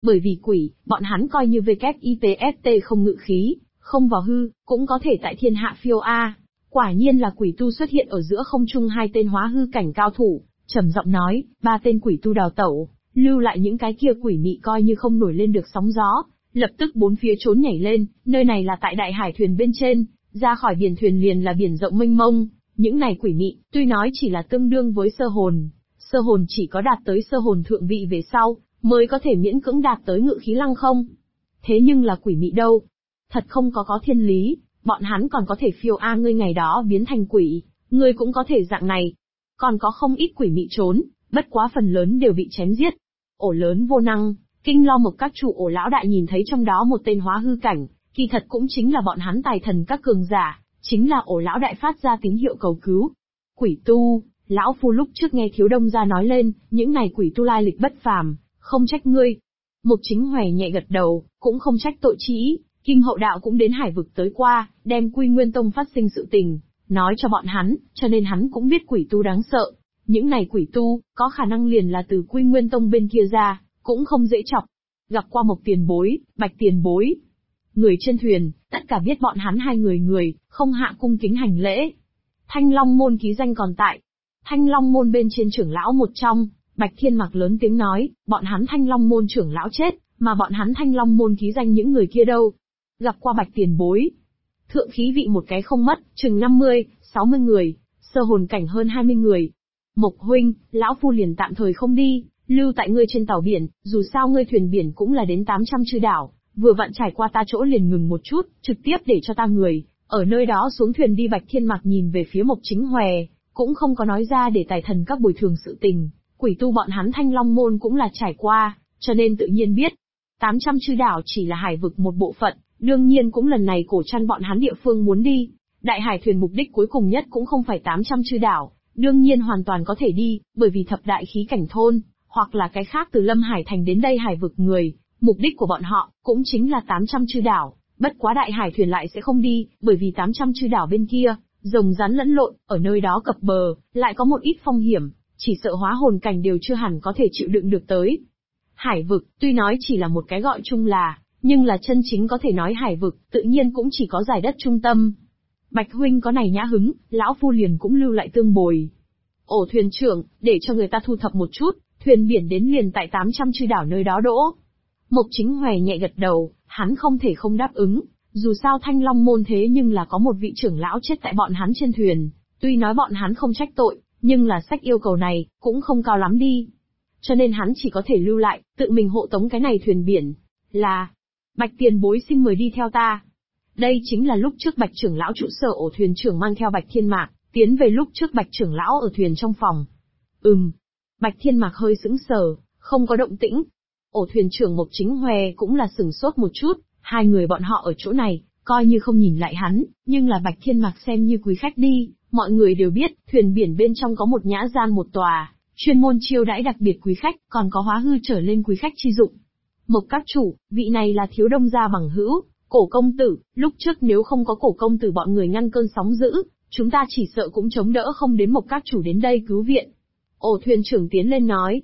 Bởi vì quỷ, bọn hắn coi như WIPST không ngự khí, không vào hư, cũng có thể tại thiên hạ phiêu a. Quả nhiên là quỷ tu xuất hiện ở giữa không trung hai tên hóa hư cảnh cao thủ, trầm giọng nói, ba tên quỷ tu đào tẩu, lưu lại những cái kia quỷ mị coi như không nổi lên được sóng gió, lập tức bốn phía trốn nhảy lên, nơi này là tại đại hải thuyền bên trên, ra khỏi biển thuyền liền là biển rộng mênh mông, những này quỷ mị, tuy nói chỉ là tương đương với sơ hồn chỉ có đạt tới sơ hồn thượng vị về sau, mới có thể miễn cưỡng đạt tới ngự khí lăng không. Thế nhưng là quỷ mị đâu? Thật không có thiên lý, bọn hắn còn có thể phiêu a ngươi ngày đó biến thành quỷ, ngươi cũng có thể dạng này. Còn có không ít quỷ mị trốn, bất quá phần lớn đều bị chém giết. Ổ lớn vô năng, Kinh Lo Mộc các chủ ổ lão đại nhìn thấy trong đó một tên hóa hư cảnh, kỳ thật cũng chính là bọn hắn tài thần các cường giả, chính là ổ lão đại phát ra tín hiệu cầu cứu. Quỷ tu, lão phu lúc trước nghe Thiếu Đông gia nói lên, những này quỷ tu lai lịch bất phàm, không trách ngươi. Mục Chính Hoè nhẹ gật đầu, cũng không trách tội chí, Kim Hậu Đạo cũng đến hải vực tới qua, đem Quy Nguyên Tông phát sinh sự tình, nói cho bọn hắn, cho nên hắn cũng biết quỷ tu đáng sợ. Những này quỷ tu, có khả năng liền là từ Quy Nguyên Tông bên kia ra, cũng không dễ chọc. Gặp qua Mộc tiền bối, Bạch tiền bối. Người trên thuyền, tất cả biết bọn hắn hai người, không hạ cung kính hành lễ. Thanh Long môn ký danh còn tại. Thanh Long môn bên trên trưởng lão một trong, Bạch Thiên Mặc lớn tiếng nói, bọn hắn Thanh Long môn trưởng lão chết, mà bọn hắn Thanh Long môn ký danh những người kia đâu. Gặp qua Bạch tiền bối. Thượng khí vị một cái không mất, chừng 50, 60 người, sơ hồn cảnh hơn 20 người. Mộc huynh, lão phu liền tạm thời không đi, lưu tại ngươi trên tàu biển, dù sao ngươi thuyền biển cũng là đến 800 chư đảo, vừa vặn trải qua ta chỗ liền ngừng một chút, trực tiếp để cho ta người, ở nơi đó xuống thuyền đi. Bạch Thiên Mặc nhìn về phía Mộc Chính Hoè, cũng không có nói ra để tài thần các bồi thường sự tình, quỷ tu bọn hắn Thanh Long môn cũng là trải qua, cho nên tự nhiên biết. 800 chư đảo chỉ là hải vực một bộ phận, đương nhiên cũng lần này Cổ Trăn bọn hắn địa phương muốn đi. Đại hải thuyền mục đích cuối cùng nhất cũng không phải 800 chư đảo, đương nhiên hoàn toàn có thể đi, bởi vì thập đại khí cảnh thôn, hoặc là cái khác từ Lâm Hải thành đến đây hải vực người, mục đích của bọn họ, cũng chính là 800 chư đảo, bất quá đại hải thuyền lại sẽ không đi, bởi vì 800 chư đảo bên kia, rồng rắn lẫn lộn, ở nơi đó cập bờ, lại có một ít phong hiểm, chỉ sợ hóa hồn cảnh đều chưa hẳn có thể chịu đựng được tới. Hải vực, tuy nói chỉ là một cái gọi chung là, nhưng là chân chính có thể nói hải vực, tự nhiên cũng chỉ có giải đất trung tâm. Bạch huynh có này nhã hứng, lão phu liền cũng lưu lại tương bồi. Ổ thuyền trưởng, để cho người ta thu thập một chút, thuyền biển đến liền tại 800 chư đảo nơi đó đỗ. Mộc Chính Hoè nhẹ gật đầu, hắn không thể không đáp ứng, dù sao Thanh Long môn thế nhưng là có một vị trưởng lão chết tại bọn hắn trên thuyền, tuy nói bọn hắn không trách tội, nhưng là sách yêu cầu này, cũng không cao lắm đi. Cho nên hắn chỉ có thể lưu lại, tự mình hộ tống cái này thuyền biển. Là, Bạch tiền bối xin mời đi theo ta. Đây chính là lúc trước Bạch trưởng lão trụ sở ổ thuyền trưởng mang theo Bạch Thiên Mạc, tiến về lúc trước Bạch trưởng lão ở thuyền trong phòng. Bạch Thiên Mạc hơi sững sờ, không có động tĩnh. Ổ thuyền trưởng Mộc Chính Hoè cũng là sửng sốt một chút, hai người bọn họ ở chỗ này, coi như không nhìn lại hắn, nhưng là Bạch Thiên Mạc xem như quý khách đi, mọi người đều biết, thuyền biển bên trong có một nhã gian một tòa, chuyên môn chiêu đãi đặc biệt quý khách, còn có hóa hư trở lên quý khách chi dụng. Mộc các chủ, vị này là Thiếu Đông gia bằng hữu, Cổ công tử, lúc trước nếu không có Cổ công tử bọn người ngăn cơn sóng dữ, chúng ta chỉ sợ cũng chống đỡ không đến Mộc các chủ đến đây cứu viện. Ổ thuyền trưởng tiến lên nói,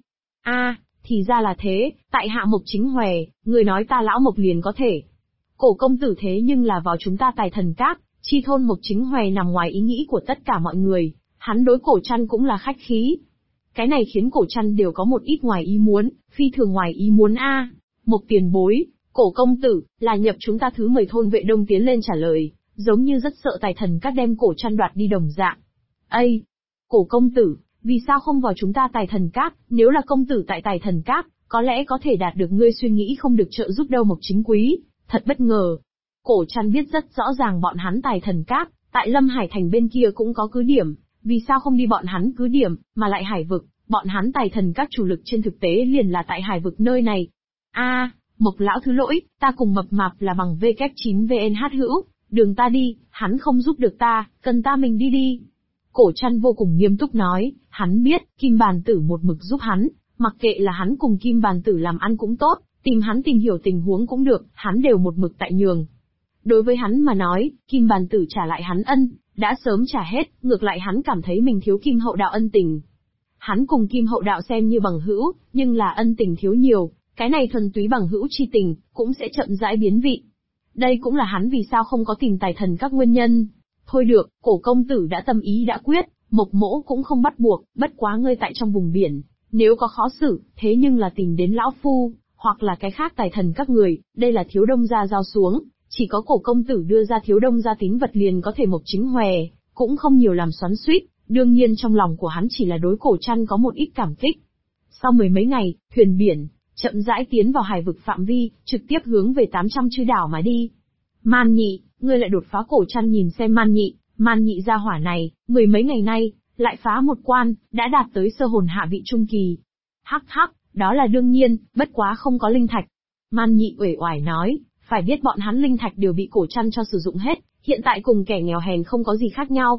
thì ra là thế, tại hạ Mộc Chính Hoè, người nói ta lão Mộc liền có thể. Cổ công tử thế nhưng là vào chúng ta tài thần các, chi thôn Mộc Chính Hoè nằm ngoài ý nghĩ của tất cả mọi người, hắn đối Cổ Trăn cũng là khách khí. Cái này khiến Cổ Trăn đều có một ít ngoài ý muốn, phi thường ngoài ý muốn Mộc tiền bối, Cổ công tử, là nhập chúng ta thứ 10 thôn Vệ Đông tiến lên trả lời, giống như rất sợ tài thần các đem Cổ Trăn đoạt đi đồng dạng. Cổ công tử, vì sao không vào chúng ta tài thần các, nếu là công tử tại tài thần các, có lẽ có thể đạt được ngươi suy nghĩ không được trợ giúp đâu Mộc chính quý, thật bất ngờ. Cổ Trăn biết rất rõ ràng bọn hắn tài thần các, tại Lâm Hải thành bên kia cũng có cứ điểm, vì sao không đi bọn hắn cứ điểm, mà lại hải vực, bọn hắn tài thần các chủ lực trên thực tế liền là tại hải vực nơi này. Mộc lão thứ lỗi, ta cùng mập mạp là bằng W9VNH hữu, đường ta đi, hắn không giúp được ta, cần ta mình đi. Cổ Trăn vô cùng nghiêm túc nói, hắn biết, Kim Bàn Tử một mực giúp hắn, mặc kệ là hắn cùng Kim Bàn Tử làm ăn cũng tốt, tìm hắn tìm hiểu tình huống cũng được, hắn đều một mực tại nhường. Đối với hắn mà nói, Kim Bàn Tử trả lại hắn ân, đã sớm trả hết, ngược lại hắn cảm thấy mình thiếu Kim Hậu Đạo ân tình. Hắn cùng Kim Hậu Đạo xem như bằng hữu, nhưng là ân tình thiếu nhiều, Cái này thuần túy bằng hữu chi tình, cũng sẽ chậm rãi biến vị. Đây cũng là hắn vì sao không có tìm tài thần các nguyên nhân. Thôi được, Cổ công tử đã tâm ý đã quyết, Mộc Mỗ cũng không bắt buộc, bất quá ngươi tại trong vùng biển, nếu có khó xử, thế nhưng là tìm đến lão phu, hoặc là cái khác tài thần các người, đây là Thiếu Đông gia giao xuống, chỉ có Cổ công tử đưa ra Thiếu Đông gia tín vật liền có thể Mộc Chính Hòe, cũng không nhiều làm xoắn xuýt, đương nhiên trong lòng của hắn chỉ là đối Cổ Trăn có một ít cảm kích. Sau mười mấy ngày, thuyền biển chậm rãi tiến vào hải vực phạm vi, trực tiếp hướng về 800 chư đảo mà đi. Man Nhị, ngươi lại đột phá. Cổ Trăn nhìn xem Man Nhị gia hỏa này, mười mấy ngày nay, lại phá một quan, đã đạt tới sơ hồn hạ vị trung kỳ. Hắc hắc, đó là đương nhiên, bất quá không có linh thạch. Man Nhị uể oải nói, phải biết bọn hắn linh thạch đều bị Cổ Trăn cho sử dụng hết, hiện tại cùng kẻ nghèo hèn không có gì khác nhau.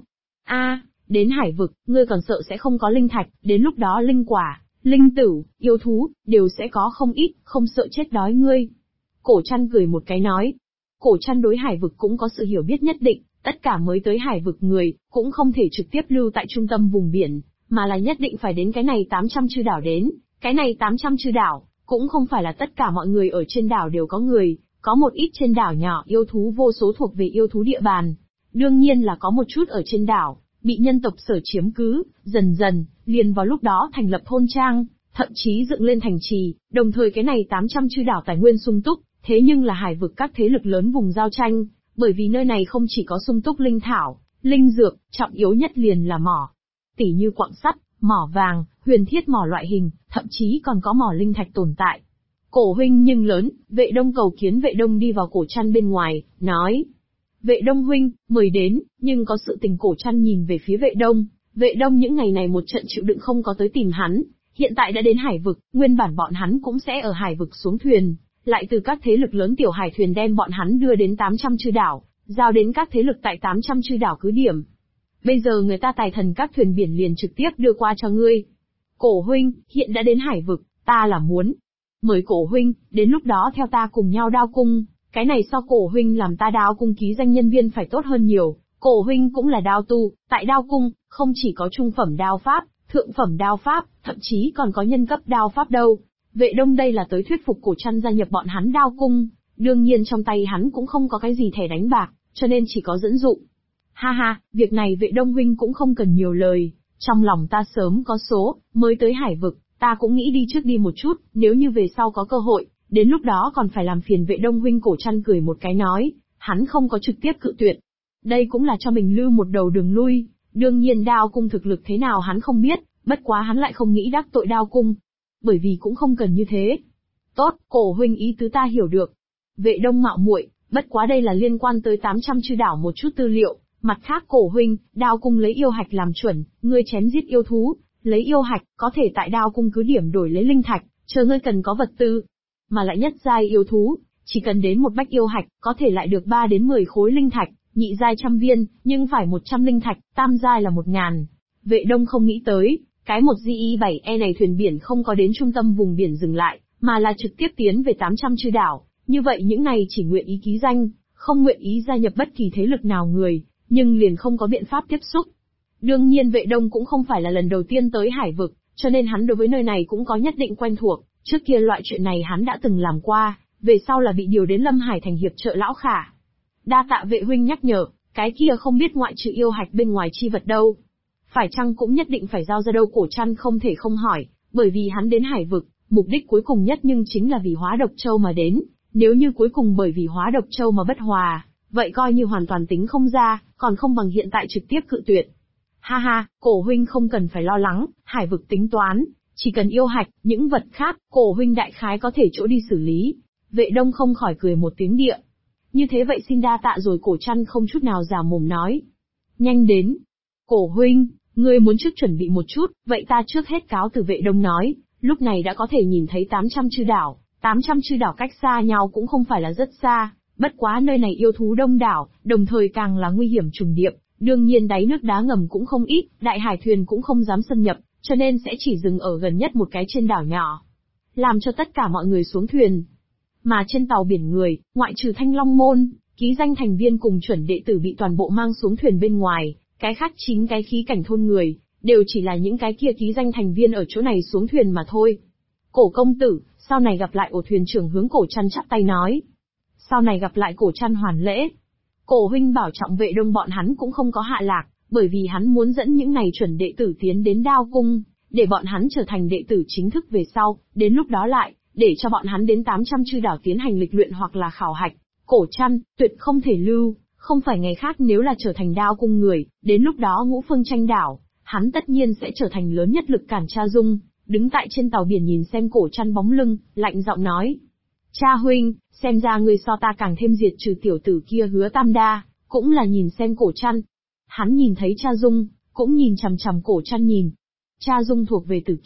Đến hải vực, ngươi còn sợ sẽ không có linh thạch, đến lúc đó linh quả, linh tử, yêu thú, đều sẽ có không ít, không sợ chết đói ngươi. Cổ Trăn cười một cái nói. Cổ Trăn đối hải vực cũng có sự hiểu biết nhất định, tất cả mới tới hải vực người, cũng không thể trực tiếp lưu tại trung tâm vùng biển, mà là nhất định phải đến cái này 800 chư đảo đến. Cái này 800 chư đảo, cũng không phải là tất cả mọi người ở trên đảo đều có người, có một ít trên đảo nhỏ yêu thú vô số thuộc về yêu thú địa bàn. Đương nhiên là có một chút ở trên đảo, bị nhân tộc sở chiếm cứ, dần dần, liền vào lúc đó thành lập thôn trang, thậm chí dựng lên thành trì, đồng thời cái này 800 chư đảo tài nguyên sung túc, thế nhưng là hải vực các thế lực lớn vùng giao tranh, bởi vì nơi này không chỉ có sung túc linh thảo, linh dược, trọng yếu nhất liền là mỏ. Tỉ như quặng sắt, mỏ vàng, huyền thiết mỏ loại hình, thậm chí còn có mỏ linh thạch tồn tại. Cổ huynh nhưng lớn, Vệ Đông cầu kiến. Vệ Đông đi vào Cổ Trăn bên ngoài, nói. Vệ Đông huynh, mời đến, nhưng có sự tình. Cổ Trăn nhìn về phía Vệ Đông. Vệ Đông những ngày này một trận chịu đựng không có tới tìm hắn, hiện tại đã đến hải vực, nguyên bản bọn hắn cũng sẽ ở hải vực xuống thuyền, lại từ các thế lực lớn tiểu hải thuyền đem bọn hắn đưa đến 800 chư đảo, giao đến các thế lực tại 800 chư đảo cứ điểm. Bây giờ người ta tài thần các thuyền biển liền trực tiếp đưa qua cho ngươi. Cổ huynh, hiện đã đến hải vực, ta là muốn. Mời Cổ huynh, đến lúc đó theo ta cùng nhau đao cung, cái này so Cổ huynh làm ta đao cung ký danh nhân viên phải tốt hơn nhiều. Cổ huynh cũng là đao tu, tại đao cung, không chỉ có trung phẩm đao pháp, thượng phẩm đao pháp, thậm chí còn có nhân cấp đao pháp đâu. Vệ Đông đây là tới thuyết phục Cổ Trăn gia nhập bọn hắn đao cung, đương nhiên trong tay hắn cũng không có cái gì thẻ đánh bạc, cho nên chỉ có dẫn dụ. Ha ha, việc này Vệ Đông huynh cũng không cần nhiều lời, trong lòng ta sớm có số, mới tới hải vực, ta cũng nghĩ đi trước đi một chút, nếu như về sau có cơ hội, đến lúc đó còn phải làm phiền Vệ Đông huynh. Cổ Trăn cười một cái nói, hắn không có trực tiếp cự tuyệt. Đây cũng là cho mình lưu một đầu đường lui, đương nhiên đao cung thực lực thế nào hắn không biết, bất quá hắn lại không nghĩ đắc tội đao cung. Bởi vì cũng không cần như thế. Tốt, Cổ huynh ý tứ ta hiểu được. Vệ Đông mạo muội, bất quá đây là liên quan tới 800 chư đảo một chút tư liệu, mặt khác Cổ huynh, đao cung lấy yêu hạch làm chuẩn, ngươi chém giết yêu thú, lấy yêu hạch, có thể tại đao cung cứ điểm đổi lấy linh thạch, chờ ngươi cần có vật tư. Mà lại nhất giai yêu thú, chỉ cần đến một bách yêu hạch, có thể lại được 3 đến 10 khối linh thạch, nhị giai 100 viên, nhưng phải 100 linh thạch, tam giai là 1000. Vệ Đông không nghĩ tới, cái một GI7E này thuyền biển không có đến trung tâm vùng biển dừng lại, mà là trực tiếp tiến về 800 chư đảo, như vậy những này chỉ nguyện ý ký danh, không nguyện ý gia nhập bất kỳ thế lực nào người, nhưng liền không có biện pháp tiếp xúc. Đương nhiên Vệ Đông cũng không phải là lần đầu tiên tới hải vực, cho nên hắn đối với nơi này cũng có nhất định quen thuộc, trước kia loại chuyện này hắn đã từng làm qua, về sau là bị điều đến Lâm Hải thành hiệp trợ lão Khả. Đa tạ Vệ huynh nhắc nhở, cái kia không biết ngoại trừ yêu hạch bên ngoài chi vật đâu. Phải chăng cũng nhất định phải giao ra đâu? Cổ Trăn không thể không hỏi, bởi vì hắn đến hải vực, mục đích cuối cùng nhất nhưng chính là vì hóa độc châu mà đến, nếu như cuối cùng bởi vì hóa độc châu mà bất hòa, vậy coi như hoàn toàn tính không ra, còn không bằng hiện tại trực tiếp cự tuyệt. Ha ha, Cổ huynh không cần phải lo lắng, hải vực tính toán, chỉ cần yêu hạch, những vật khác, Cổ huynh đại khái có thể chỗ đi xử lý. Vệ Đông không khỏi cười một tiếng địa. Như thế vậy xin đa tạ rồi. Cổ Trăn không chút nào già mồm nói. Nhanh đến. Cổ huynh, ngươi muốn trước chuẩn bị một chút, vậy ta trước hết cáo từ. Vệ Đông nói, lúc này đã có thể nhìn thấy 800 chư đảo. 800 chư đảo cách xa nhau cũng không phải là rất xa, bất quá nơi này yêu thú đông đảo, đồng thời càng là nguy hiểm trùng điệp, đương nhiên đáy nước đá ngầm cũng không ít, đại hải thuyền cũng không dám xâm nhập, cho nên sẽ chỉ dừng ở gần nhất một cái trên đảo nhỏ, làm cho tất cả mọi người xuống thuyền. Mà trên tàu biển người, ngoại trừ Thanh Long Môn, ký danh thành viên cùng chuẩn đệ tử bị toàn bộ mang xuống thuyền bên ngoài, cái khác 9 cái khí cảnh thôn người, đều chỉ là những cái kia ký danh thành viên ở chỗ này xuống thuyền mà thôi. Cổ công tử, sau này gặp lại. Ổ thuyền trưởng hướng Cổ Trăn chắp tay nói. Sau này gặp lại. Cổ Trăn hoàn lễ. Cổ huynh bảo trọng vệ đông bọn hắn cũng không có hạ lạc, bởi vì hắn muốn dẫn những này chuẩn đệ tử tiến đến Đao Cung, để bọn hắn trở thành đệ tử chính thức về sau, đến lúc đó lại, để cho bọn hắn đến 800 chư đảo tiến hành lịch luyện hoặc là khảo hạch. Cổ Trăn, tuyệt không thể lưu, không phải ngày khác nếu là trở thành Đao Cung người, đến lúc đó ngũ phương tranh đảo, hắn tất nhiên sẽ trở thành lớn nhất lực cản. Cha Dung, đứng tại trên tàu biển nhìn xem Cổ Trăn bóng lưng, lạnh giọng nói. Cha huynh, xem ra người so ta càng thêm diệt trừ tiểu tử kia Hứa Tam Đa, cũng là nhìn xem Cổ Trăn. Hắn nhìn thấy Cha Dung, cũng nhìn chằm chằm Cổ Trăn nhìn. Cha Dung thuộc về Tử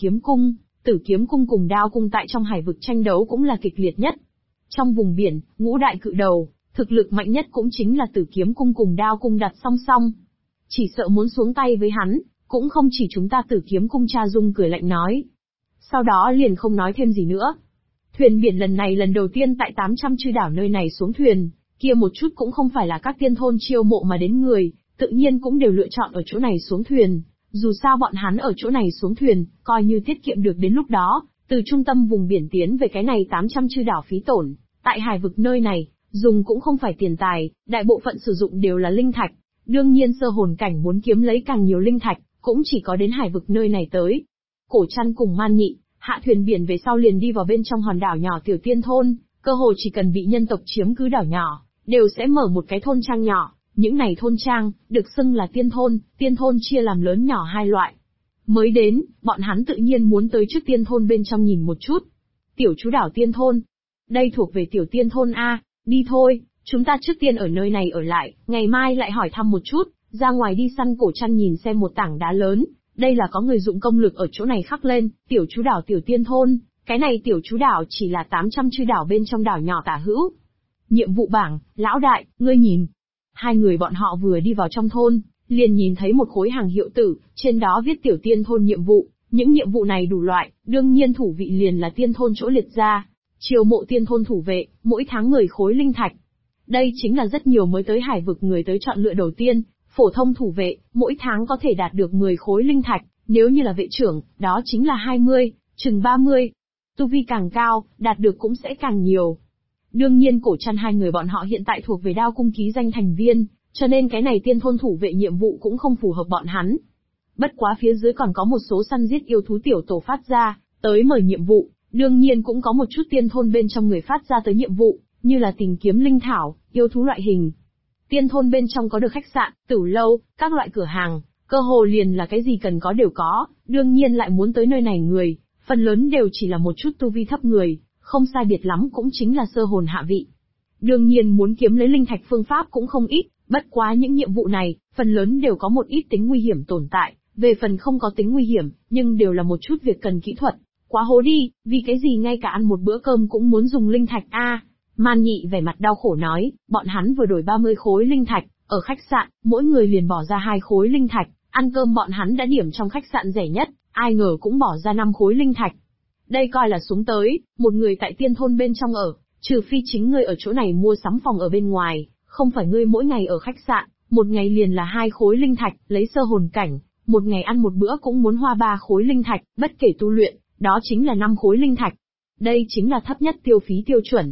Kiếm Cung cùng Đao Cung tại trong hải vực tranh đấu cũng là kịch liệt nhất. Trong vùng biển, ngũ đại cự đầu, thực lực mạnh nhất cũng chính là Tử Kiếm Cung cùng Đao Cung đặt song song. Chỉ sợ muốn xuống tay với hắn, cũng không chỉ chúng ta Tử Kiếm Cung. Cha Dung cười lạnh nói. Sau đó liền không nói thêm gì nữa. Thuyền biển lần này lần đầu tiên tại 800 chư đảo nơi này xuống thuyền, kia một chút cũng không phải là các tiên thôn chiêu mộ mà đến người, tự nhiên cũng đều lựa chọn ở chỗ này xuống thuyền. Dù sao bọn hắn ở chỗ này xuống thuyền, coi như tiết kiệm được đến lúc đó, từ trung tâm vùng biển tiến về cái này 800 chư đảo phí tổn, tại hải vực nơi này, dùng cũng không phải tiền tài, đại bộ phận sử dụng đều là linh thạch. Đương nhiên sơ hồn cảnh muốn kiếm lấy càng nhiều linh thạch, cũng chỉ có đến hải vực nơi này tới. Cổ Trăn cùng Man Nhị, hạ thuyền biển về sau liền đi vào bên trong hòn đảo nhỏ Tiểu Tiên Thôn, cơ hồ chỉ cần bị nhân tộc chiếm cứ đảo nhỏ, đều sẽ mở một cái thôn trang nhỏ. Những này thôn trang, được xưng là tiên thôn chia làm lớn nhỏ hai loại. Mới đến, bọn hắn tự nhiên muốn tới trước tiên thôn bên trong nhìn một chút. Tiểu chú đảo tiên thôn. Đây thuộc về Tiểu Tiên Thôn A, đi thôi, chúng ta trước tiên ở nơi này ở lại, ngày mai lại hỏi thăm một chút, ra ngoài đi săn. Cổ Trăn nhìn xem một tảng đá lớn, đây là có người dụng công lực ở chỗ này khắc lên, Tiểu chú đảo Tiểu Tiên Thôn, cái này Tiểu chú đảo chỉ là 800 chư đảo bên trong đảo nhỏ tả hữu. Nhiệm vụ bảng, lão đại, ngươi nhìn. Hai người bọn họ vừa đi vào trong thôn, liền nhìn thấy một khối hàng hiệu tử, trên đó viết Tiểu Tiên Thôn nhiệm vụ, những nhiệm vụ này đủ loại, đương nhiên thủ vị liền là tiên thôn chỗ liệt ra. Chiêu mộ tiên thôn thủ vệ, mỗi tháng 10 khối linh thạch. Đây chính là rất nhiều mới tới hải vực người tới chọn lựa đầu tiên, phổ thông thủ vệ, mỗi tháng có thể đạt được 10 khối linh thạch, nếu như là vệ trưởng, đó chính là 20, chừng 30. Tu vi càng cao, đạt được cũng sẽ càng nhiều. Đương nhiên Cổ Trăn hai người bọn họ hiện tại thuộc về Đao Cung ký danh thành viên, cho nên cái này tiên thôn thủ vệ nhiệm vụ cũng không phù hợp bọn hắn. Bất quá phía dưới còn có một số săn giết yêu thú tiểu tổ phát ra, tới mời nhiệm vụ, đương nhiên cũng có một chút tiên thôn bên trong người phát ra tới nhiệm vụ, như là tìm kiếm linh thảo, yêu thú loại hình. Tiên thôn bên trong có được khách sạn, tử lâu, các loại cửa hàng, cơ hồ liền là cái gì cần có đều có, đương nhiên lại muốn tới nơi này người, phần lớn đều chỉ là một chút tu vi thấp người, không sai biệt lắm cũng chính là sơ hồn hạ vị. Đương nhiên muốn kiếm lấy linh thạch phương pháp cũng không ít, bất quá những nhiệm vụ này, phần lớn đều có một ít tính nguy hiểm tồn tại, về phần không có tính nguy hiểm, nhưng đều là một chút việc cần kỹ thuật. Quá hố đi, vì cái gì ngay cả ăn một bữa cơm cũng muốn dùng linh thạch a? Man Nhị vẻ mặt đau khổ nói, bọn hắn vừa đổi 30 khối linh thạch, ở khách sạn, mỗi người liền bỏ ra 2 khối linh thạch, ăn cơm bọn hắn đã điểm trong khách sạn rẻ nhất, ai ngờ cũng bỏ ra 5 khối linh thạch. Đây coi là xuống tới, một người tại tiên thôn bên trong ở, trừ phi chính ngươi ở chỗ này mua sắm phòng ở bên ngoài, không phải ngươi mỗi ngày ở khách sạn, một ngày liền là 2 khối linh thạch, lấy sơ hồn cảnh, một ngày ăn một bữa cũng muốn hoa 3 khối linh thạch, bất kể tu luyện, đó chính là 5 khối linh thạch. Đây chính là thấp nhất tiêu phí tiêu chuẩn.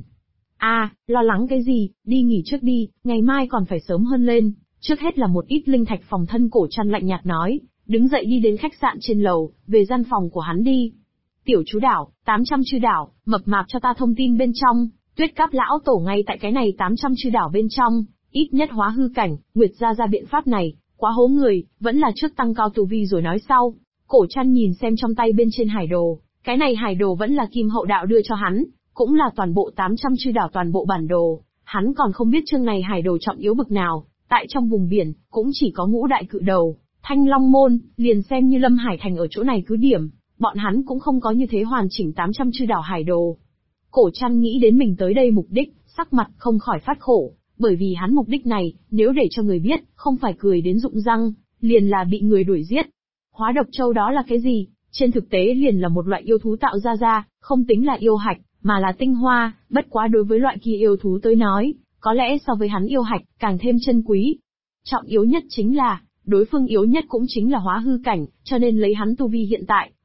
Lo lắng cái gì, đi nghỉ trước đi, ngày mai còn phải sớm hơn lên, trước hết là một ít linh thạch phòng thân. Cổ Trăn lạnh nhạt nói, đứng dậy đi đến khách sạn trên lầu, về gian phòng của hắn đi. Tiểu chú đảo, 800 chư đảo, mập mạp cho ta thông tin bên trong, Tuyết Cáp lão tổ ngay tại cái này 800 chư đảo bên trong, ít nhất hóa hư cảnh, Nguyệt ra biện pháp này, quá hố người, vẫn là trước tăng cao tu vi rồi nói sau. Cổ Trăn nhìn xem trong tay bên trên hải đồ, cái này hải đồ vẫn là Kim Hậu Đạo đưa cho hắn, cũng là toàn bộ 800 chư đảo toàn bộ bản đồ, hắn còn không biết chương này hải đồ trọng yếu bực nào, tại trong vùng biển, cũng chỉ có ngũ đại cự đầu, Thanh Long Môn, liền xem như Lâm Hải Thành ở chỗ này cứ điểm, bọn hắn cũng không có như thế hoàn chỉnh 800 chư đảo hải đồ. Cổ Trăn nghĩ đến mình tới đây mục đích, sắc mặt không khỏi phát khổ, bởi vì hắn mục đích này, nếu để cho người biết, không phải cười đến rụng răng, liền là bị người đuổi giết. Hóa độc châu đó là cái gì? Trên thực tế liền là một loại yêu thú tạo ra, không tính là yêu hạch, mà là tinh hoa, bất quá đối với loại kia yêu thú tới nói, có lẽ so với hắn yêu hạch, càng thêm chân quý. Trọng yếu nhất chính là, đối phương yếu nhất cũng chính là hóa hư cảnh, cho nên lấy hắn tu vi hiện tại,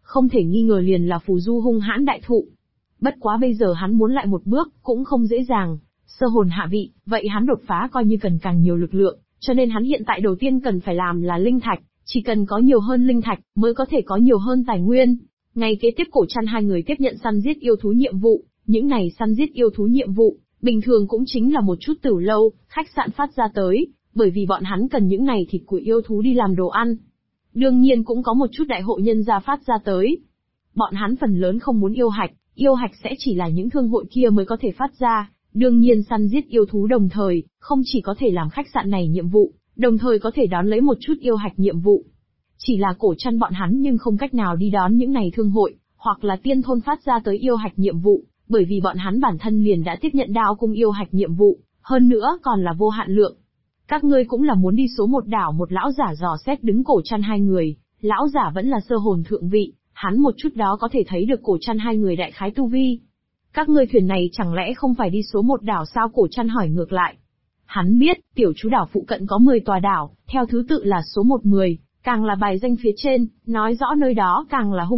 không thể nghi ngờ liền là phù du hung hãn đại thụ. Bất quá bây giờ hắn muốn lại một bước, cũng không dễ dàng. Sơ hồn hạ vị, vậy hắn đột phá coi như cần càng nhiều lực lượng, cho nên hắn hiện tại đầu tiên cần phải làm là linh thạch, chỉ cần có nhiều hơn linh thạch, mới có thể có nhiều hơn tài nguyên. Ngày kế tiếp Cổ Trăn hai người tiếp nhận săn giết yêu thú nhiệm vụ, những này săn giết yêu thú nhiệm vụ, bình thường cũng chính là một chút tửu lâu, khách sạn phát ra tới, bởi vì bọn hắn cần những này thịt của yêu thú đi làm đồ ăn. Đương nhiên cũng có một chút đại hội nhân gia phát ra tới. Bọn hắn phần lớn không muốn yêu hạch sẽ chỉ là những thương hội kia mới có thể phát ra. Đương nhiên săn giết yêu thú đồng thời, không chỉ có thể làm khách sạn này nhiệm vụ, đồng thời có thể đón lấy một chút yêu hạch nhiệm vụ. Chỉ là Cổ Trăn bọn hắn nhưng không cách nào đi đón những này thương hội, hoặc là tiên thôn phát ra tới yêu hạch nhiệm vụ, bởi vì bọn hắn bản thân liền đã tiếp nhận đao cung yêu hạch nhiệm vụ, hơn nữa còn là vô hạn lượng. Các ngươi cũng là muốn đi số một đảo, một lão giả dò xét đứng Cổ Trăn hai người, lão giả vẫn là sơ hồn thượng vị, hắn một chút đó có thể thấy được Cổ Trăn hai người đại khái tu vi. Các ngươi thuyền này chẳng lẽ không phải đi số một đảo sao? Cổ Trăn hỏi ngược lại. Hắn biết, tiểu chú đảo phụ cận có 10 tòa đảo, theo thứ tự là số 1-10, càng là bài danh phía trên, nói rõ nơi đó càng là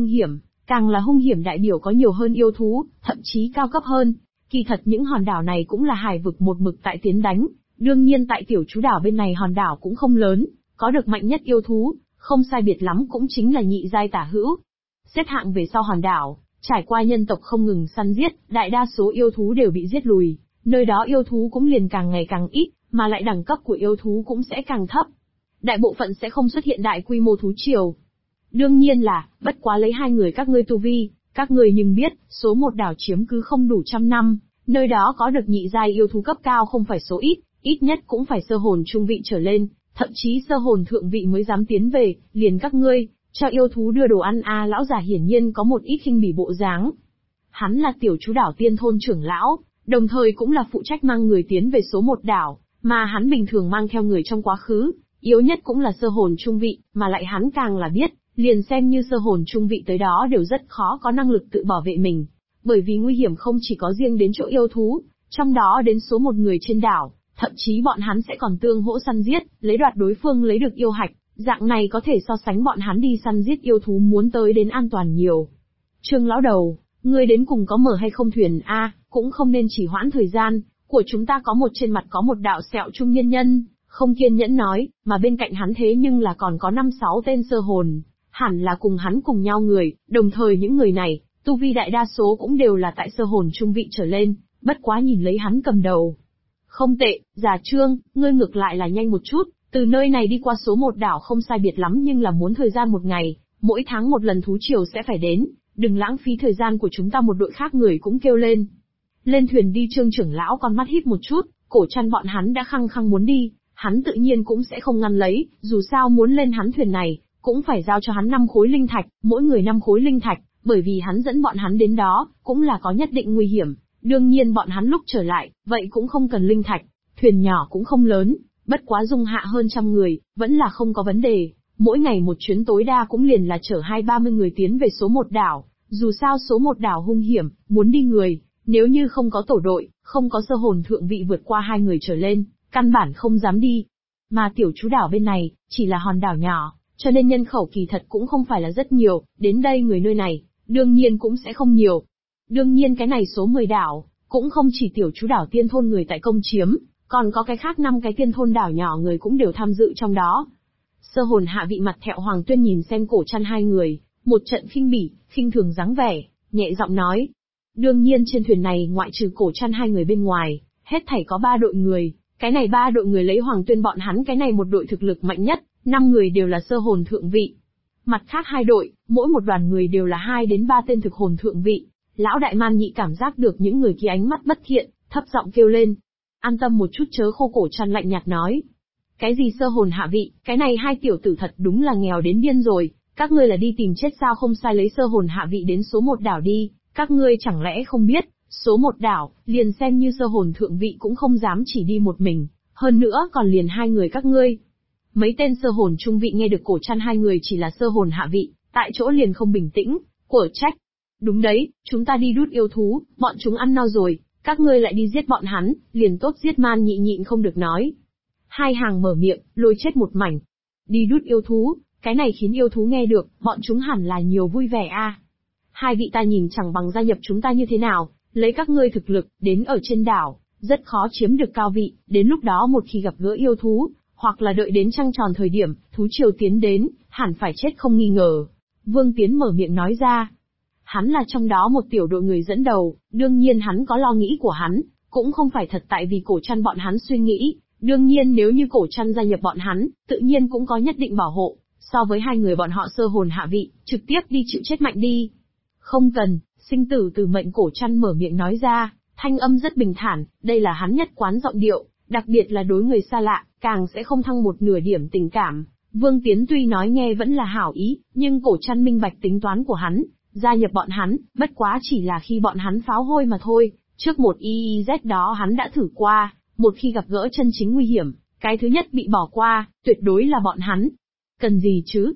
hung hiểm đại biểu có nhiều hơn yêu thú, thậm chí cao cấp hơn. Kỳ thật những hòn đảo này cũng là hải vực một mực tại tiến đánh, đương nhiên tại tiểu chú đảo bên này hòn đảo cũng không lớn, có được mạnh nhất yêu thú, không sai biệt lắm cũng chính là nhị giai tả hữu. Xếp hạng về sau hòn đảo, trải qua nhân tộc không ngừng săn giết, đại đa số yêu thú đều bị giết lùi, nơi đó yêu thú cũng liền càng ngày càng ít, mà lại đẳng cấp của yêu thú cũng sẽ càng thấp. Đại bộ phận sẽ không xuất hiện đại quy mô thú triều. Đương nhiên là, bất quá lấy hai người các ngươi tu vi, các ngươi nhưng biết, số một đảo chiếm cứ không đủ 100 năm, nơi đó có được nhị giai yêu thú cấp cao không phải số ít nhất cũng phải sơ hồn trung vị trở lên, thậm chí sơ hồn thượng vị mới dám tiến về, liền các ngươi, cho yêu thú đưa đồ ăn a. Lão già hiển nhiên có một ít khinh bỉ bộ dáng. Hắn là tiểu chú đảo tiên thôn trưởng lão, đồng thời cũng là phụ trách mang người tiến về số một đảo, mà hắn bình thường mang theo người trong quá khứ, yếu nhất cũng là sơ hồn trung vị, mà lại hắn càng là biết, liền xem như sơ hồn trung vị tới đó đều rất khó có năng lực tự bảo vệ mình, bởi vì nguy hiểm không chỉ có riêng đến chỗ yêu thú, trong đó đến số một người trên đảo, thậm chí bọn hắn sẽ còn tương hỗ săn giết, lấy đoạt đối phương lấy được yêu hạch, dạng này có thể so sánh bọn hắn đi săn giết yêu thú muốn tới đến an toàn nhiều. Trương lão đầu, ngươi đến cùng có mở hay không thuyền a? Cũng không nên chỉ hoãn thời gian, của chúng ta có một trên mặt có một đạo sẹo trung niên nhân, không kiên nhẫn nói, mà bên cạnh hắn thế nhưng là còn có 5-6 tên sơ hồn, hẳn là cùng hắn cùng nhau người, đồng thời những người này, tu vi đại đa số cũng đều là tại sơ hồn trung vị trở lên, bất quá nhìn lấy hắn cầm đầu. Không tệ, già Trương, ngươi ngược lại là nhanh một chút, từ nơi này đi qua số một đảo không sai biệt lắm nhưng là muốn thời gian một ngày, mỗi tháng một lần thú triều sẽ phải đến, đừng lãng phí thời gian của chúng ta. Một đội khác người cũng kêu lên. Lên thuyền đi. Trương trưởng lão con mắt híp một chút, Cổ Trăn bọn hắn đã khăng khăng muốn đi, hắn tự nhiên cũng sẽ không ngăn lấy, dù sao muốn lên hắn thuyền này, cũng phải giao cho hắn 5 khối linh thạch, mỗi người 5 khối linh thạch, bởi vì hắn dẫn bọn hắn đến đó, cũng là có nhất định nguy hiểm. Đương nhiên bọn hắn lúc trở lại, vậy cũng không cần linh thạch, thuyền nhỏ cũng không lớn, bất quá dung hạ hơn 100 người, vẫn là không có vấn đề, mỗi ngày một chuyến tối đa cũng liền là chở 20-30 người tiến về số một đảo, dù sao số một đảo hung hiểm, muốn đi người, nếu như không có tổ đội, không có sơ hồn thượng vị vượt qua 2 người trở lên, căn bản không dám đi. Mà tiểu chú đảo bên này, chỉ là hòn đảo nhỏ, cho nên nhân khẩu kỳ thật cũng không phải là rất nhiều, đến đây người nơi này, đương nhiên cũng sẽ không nhiều. Đương nhiên cái này số 10 đảo, cũng không chỉ tiểu chú đảo tiên thôn người tại công chiếm, còn có cái khác 5 cái tiên thôn đảo nhỏ người cũng đều tham dự trong đó. Sơ hồn hạ vị mặt thẹo Hoàng Tuyên nhìn xem Cổ Trăn hai người, một trận khinh bỉ, khinh thường dáng vẻ, nhẹ giọng nói. Đương nhiên trên thuyền này ngoại trừ Cổ Trăn hai người bên ngoài, hết thảy có 3 đội người, cái này 3 đội người lấy Hoàng Tuyên bọn hắn cái này một đội thực lực mạnh nhất, 5 người đều là sơ hồn thượng vị. Mặt khác 2 đội, mỗi một đoàn người đều là 2 đến 3 tên thực hồn thượng vị. Lão đại man nhị cảm giác được những người kia ánh mắt bất thiện, thấp giọng kêu lên. An tâm một chút chớ. Khô Cổ Trăn lạnh nhạt nói. Cái gì sơ hồn hạ vị, cái này hai tiểu tử thật đúng là nghèo đến điên rồi, các ngươi là đi tìm chết sao? Không sai, lấy sơ hồn hạ vị đến số một đảo đi, các ngươi chẳng lẽ không biết, số một đảo, liền xem như sơ hồn thượng vị cũng không dám chỉ đi một mình, hơn nữa còn liền 2 người các ngươi. Mấy tên sơ hồn trung vị nghe được Cổ Trăn hai người chỉ là sơ hồn hạ vị, tại chỗ liền không bình tĩnh, của trách. Đúng đấy, chúng ta đi đút yêu thú, bọn chúng ăn no rồi, các ngươi lại đi giết bọn hắn, liền tốt giết. Man nhị nhịn không được nói. Hai hàng mở miệng, lôi chết một mảnh. Đi đút yêu thú, Cái này khiến yêu thú nghe được, bọn chúng hẳn là nhiều vui vẻ a. Hai vị ta nhìn chẳng bằng gia nhập chúng ta như thế nào, lấy các ngươi thực lực, đến ở trên đảo, rất khó chiếm được cao vị, đến lúc đó một khi gặp gỡ yêu thú, hoặc là đợi đến trăng tròn thời điểm, thú triều tiến đến, hẳn phải chết không nghi ngờ. Vương Tiến mở miệng nói ra. Hắn là trong đó một tiểu đội người dẫn đầu, đương nhiên hắn có lo nghĩ của hắn, cũng không phải thật tại vì cổ chăn bọn hắn suy nghĩ, đương nhiên nếu như cổ chăn gia nhập bọn hắn, tự nhiên cũng có nhất định bảo hộ, so với hai người bọn họ sơ hồn hạ vị, trực tiếp đi chịu chết mạnh đi. Không cần, sinh tử từ mệnh cổ chăn mở miệng nói ra, thanh âm rất bình thản, đây là hắn nhất quán giọng điệu, đặc biệt là đối người xa lạ, càng sẽ không thăng một nửa điểm tình cảm. Vương Tiến tuy nói nghe vẫn là hảo ý, nhưng cổ chăn minh bạch tính toán của hắn, gia nhập bọn hắn, bất quá chỉ là khi bọn hắn pháo hôi mà thôi, trước một IIZ đó hắn đã thử qua, một khi gặp gỡ chân chính nguy hiểm, cái thứ nhất bị bỏ qua, tuyệt đối là bọn hắn. Cần gì chứ?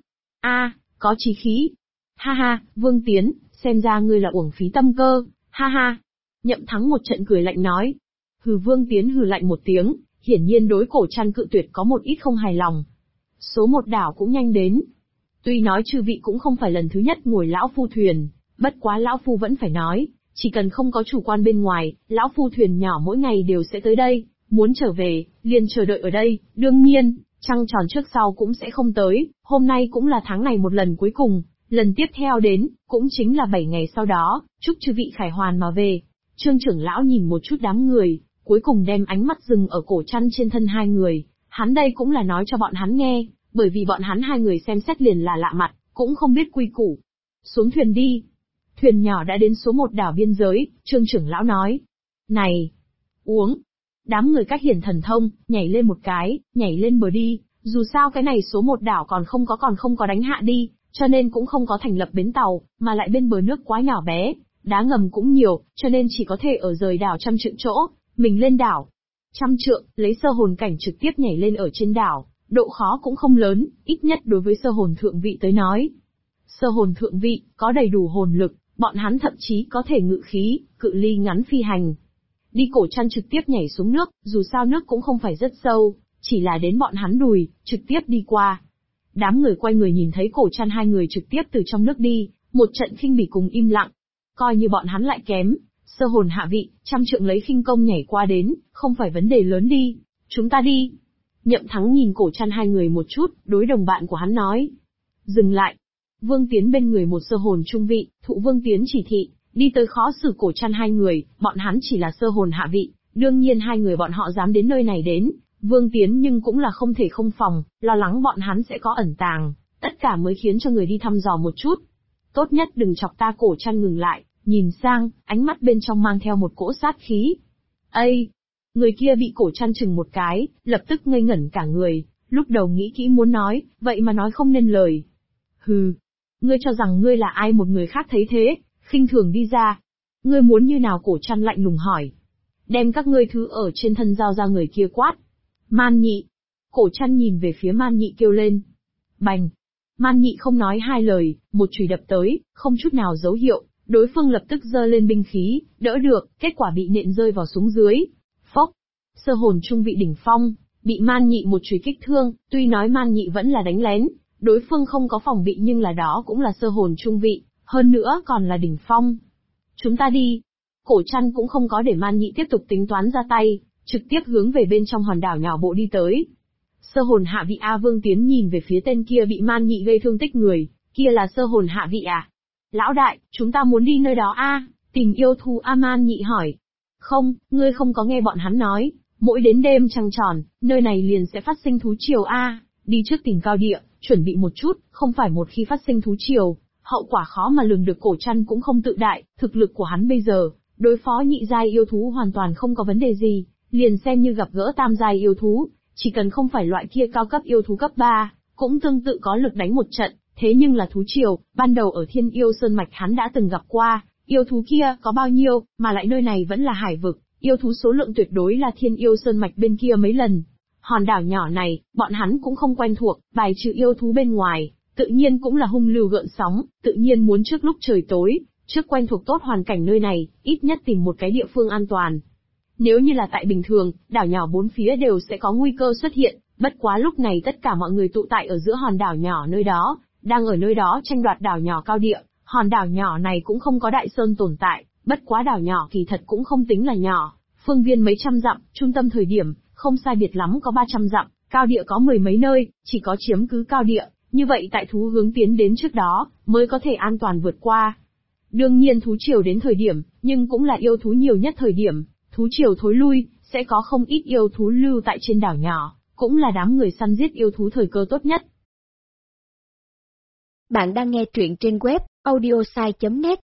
Có chí khí. Ha ha, Vương Tiến, xem ra ngươi là uổng phí tâm cơ, ha ha. Nhậm Thắng một trận cười lạnh nói. Hừ, Vương Tiến hừ lạnh một tiếng, hiển nhiên đối cổ chăn cự tuyệt có một ít không hài lòng. Số một đảo cũng nhanh đến. Tuy nói chư vị cũng không phải lần thứ nhất ngồi lão phu thuyền, bất quá lão phu vẫn phải nói, chỉ cần không có chủ quan bên ngoài, lão phu thuyền nhỏ mỗi ngày đều sẽ tới đây, muốn trở về, liền chờ đợi ở đây, đương nhiên, trăng tròn trước sau cũng sẽ không tới, hôm nay cũng là tháng này một lần cuối cùng, lần tiếp theo đến, cũng chính là 7 ngày sau đó, chúc chư vị khải hoàn mà về. Trương trưởng lão nhìn một chút đám người, cuối cùng đem ánh mắt dừng ở cổ chăn trên thân hai người, hắn đây cũng là nói cho bọn hắn nghe, bởi vì bọn hắn hai người xem xét liền là lạ mặt, cũng không biết quy củ. Xuống thuyền đi. Thuyền nhỏ đã đến số một đảo biên giới, Trương trưởng lão nói. Này! Uống! Đám người các hiển thần thông, nhảy lên một cái, nhảy lên bờ đi, dù sao cái này số một đảo còn không có đánh hạ đi, cho nên cũng không có thành lập bến tàu, mà lại bên bờ nước quá nhỏ bé, đá ngầm cũng nhiều, cho nên chỉ có thể ở rời đảo 100 trượng chỗ, mình lên đảo. 100 trượng, lấy sơ hồn cảnh trực tiếp nhảy lên ở trên đảo, độ khó cũng không lớn, ít nhất đối với sơ hồn thượng vị tới nói. Sơ hồn thượng vị, có đầy đủ hồn lực, bọn hắn thậm chí có thể ngự khí, cự ly ngắn phi hành. Đi cổ chăn trực tiếp nhảy xuống nước, dù sao nước cũng không phải rất sâu, chỉ là đến bọn hắn đùi, trực tiếp đi qua. Đám người quay người nhìn thấy cổ chăn hai người trực tiếp từ trong nước đi, một trận khinh bỉ cùng im lặng. Coi như bọn hắn lại kém, sơ hồn hạ vị, 100 trượng lấy khinh công nhảy qua đến, không phải vấn đề lớn đi. Chúng ta đi. Nhậm Thắng nhìn cổ chăn hai người một chút, đối đồng bạn của hắn nói. Dừng lại. Vương Tiến bên người một sơ hồn trung vị, thụ Vương Tiến chỉ thị, đi tới khó xử cổ chăn hai người, bọn hắn chỉ là sơ hồn hạ vị, đương nhiên hai người bọn họ dám đến nơi này đến, Vương Tiến nhưng cũng là không thể không phòng, lo lắng bọn hắn sẽ có ẩn tàng, tất cả mới khiến cho người đi thăm dò một chút. Tốt nhất đừng chọc ta. Cổ chăn ngừng lại, nhìn sang, ánh mắt bên trong mang theo một cỗ sát khí. Ây! Người kia bị cổ chăn chừng một cái, lập tức ngây ngẩn cả người, lúc đầu nghĩ kỹ muốn nói, vậy mà nói không nên lời. Hừ! Ngươi cho rằng ngươi là ai? Một người khác thấy thế, khinh thường đi ra. Ngươi muốn như nào? Cổ chăn lạnh lùng hỏi. Đem các ngươi thứ ở trên thân giao ra. Người kia quát. Man Nhị! Cổ chăn nhìn về phía Man Nhị kêu lên. Bành! Man Nhị không nói hai lời, một chùy đập tới, không chút nào dấu hiệu, đối phương lập tức giơ lên binh khí, đỡ được, kết quả bị nện rơi vào xuống dưới. Phốc! Sơ hồn trung vị đỉnh phong, bị Man Nhị một chùy kích thương, tuy nói Man Nhị vẫn là đánh lén, đối phương không có phòng bị nhưng là đó cũng là sơ hồn trung vị, hơn nữa còn là đỉnh phong. Chúng ta đi. Cổ chăn cũng không có để Man Nhị tiếp tục tính toán ra tay, trực tiếp hướng về bên trong hòn đảo nhào bộ đi tới. Sơ hồn hạ vị A. Vương Tiến nhìn về phía tên kia bị Man Nhị gây thương tích người, kia là sơ hồn hạ vị à? Lão đại, chúng ta muốn đi nơi đó a, tìm yêu thú a. Man Nhị hỏi. Không, ngươi không có nghe bọn hắn nói, mỗi đến đêm trăng tròn, nơi này liền sẽ phát sinh thú triều a, đi trước tìm cao địa, chuẩn bị một chút, không phải một khi phát sinh thú triều, hậu quả khó mà lường được. Cổ chăn cũng không tự đại, thực lực của hắn bây giờ, đối phó nhị giai yêu thú hoàn toàn không có vấn đề gì, liền xem như gặp gỡ tam giai yêu thú, chỉ cần không phải loại kia cao cấp yêu thú cấp 3, cũng tương tự có lực đánh một trận. Thế nhưng là thú triều, ban đầu ở Thiên Yêu Sơn Mạch hắn đã từng gặp qua, yêu thú kia có bao nhiêu, mà lại nơi này vẫn là hải vực, yêu thú số lượng tuyệt đối là Thiên Yêu Sơn Mạch bên kia mấy lần. Hòn đảo nhỏ này, bọn hắn cũng không quen thuộc, bài trừ yêu thú bên ngoài, tự nhiên cũng là hung lưu gợn sóng, tự nhiên muốn trước lúc trời tối, trước quen thuộc tốt hoàn cảnh nơi này, ít nhất tìm một cái địa phương an toàn. Nếu như là tại bình thường, đảo nhỏ bốn phía đều sẽ có nguy cơ xuất hiện, Bất quá lúc này tất cả mọi người tụ tại ở giữa hòn đảo nhỏ nơi đó, đang ở nơi đó tranh đoạt đảo nhỏ cao địa. Hòn đảo nhỏ này cũng không có đại sơn tồn tại, bất quá đảo nhỏ kỳ thật cũng không tính là nhỏ, phương viên mấy trăm dặm, trung tâm thời điểm, không sai biệt lắm có 300 dặm, cao địa có mười mấy nơi, chỉ có chiếm cứ cao địa, như vậy tại thú hướng tiến đến trước đó, mới có thể an toàn vượt qua. Đương nhiên thú triều đến thời điểm, nhưng cũng là yêu thú nhiều nhất thời điểm, thú triều thối lui, sẽ có không ít yêu thú lưu tại trên đảo nhỏ, cũng là đám người săn giết yêu thú thời cơ tốt nhất. Bạn đang nghe truyện trên web audiosai.net.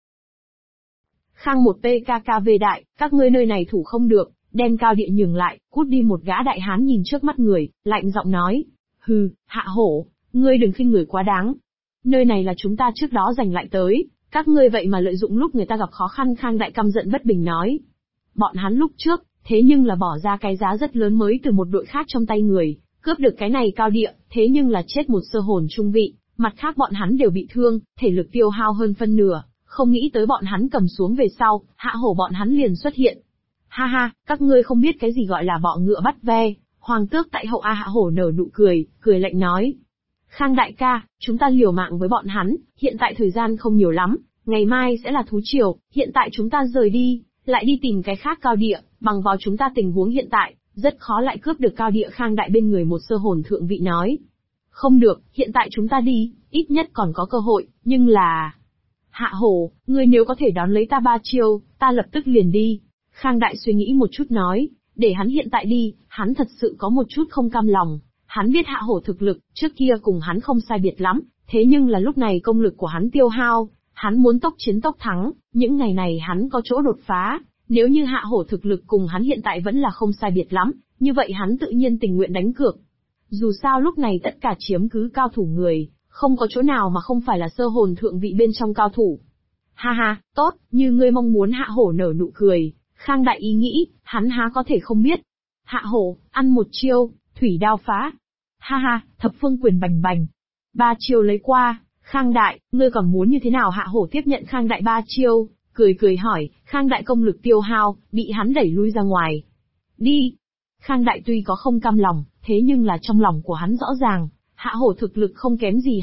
Khang một PKKV đại, các ngươi nơi này thủ không được, đem cao địa nhường lại, cút đi. Một gã đại hán nhìn trước mắt người, lạnh giọng nói. Hừ, Hạ Hổ, ngươi đừng khinh người quá đáng. Nơi này là chúng ta trước đó giành lại tới, các ngươi vậy mà lợi dụng lúc người ta gặp khó khăn. Khang đại căm giận bất bình nói. Bọn hắn lúc trước, thế nhưng là bỏ ra cái giá rất lớn mới từ một đội khác trong tay người, cướp được cái này cao địa, thế nhưng là chết một sơ hồn trung vị, mặt khác bọn hắn đều bị thương, thể lực tiêu hao hơn phân nửa, không nghĩ tới bọn hắn cầm xuống về sau, Hạ Hổ bọn hắn liền xuất hiện. Ha ha, các ngươi không biết cái gì gọi là bọ ngựa bắt ve, hoàng tước tại hậu. Hạ Hổ nở nụ cười, cười lạnh nói. Khang đại ca, chúng ta liều mạng với bọn hắn, hiện tại thời gian không nhiều lắm, ngày mai sẽ là thú triều, hiện tại chúng ta rời đi, lại đi tìm cái khác cao địa, bằng vào chúng ta tình huống hiện tại, rất khó lại cướp được cao địa. Khang đại bên người một sơ hồn thượng vị nói. Không được, hiện tại chúng ta đi, ít nhất còn có cơ hội, nhưng là... Hạ Hổ, ngươi nếu có thể đón lấy ta 3 chiêu, ta lập tức liền đi. Khang đại suy nghĩ một chút nói, để hắn hiện tại đi, hắn thật sự có một chút không cam lòng. Hắn biết Hạ Hổ thực lực, trước kia cùng hắn không sai biệt lắm, thế nhưng là lúc này công lực của hắn tiêu hao, hắn muốn tốc chiến tốc thắng, những ngày này hắn có chỗ đột phá, nếu như Hạ Hổ thực lực cùng hắn hiện tại vẫn là không sai biệt lắm, như vậy hắn tự nhiên tình nguyện đánh cược. Dù sao lúc này tất cả chiếm cứ cao thủ người, không có chỗ nào mà không phải là sơ hồn thượng vị bên trong cao thủ. Ha ha, tốt, như ngươi mong muốn. Hạ Hổ nở nụ cười, Khang đại ý nghĩ, hắn há có thể không biết. Hạ Hổ, ăn một chiêu, thủy đao phá. Ha ha, thập phương quyền bành bành. 3 chiêu lấy qua, Khang đại, ngươi còn muốn như thế nào? Hạ Hổ tiếp nhận Khang đại 3 chiêu, cười cười hỏi. Khang đại công lực tiêu hao, bị hắn đẩy lui ra ngoài. Đi. Khang đại tuy có không cam lòng, thế nhưng là trong lòng của hắn rõ ràng, Hạ Hổ thực lực không kém gì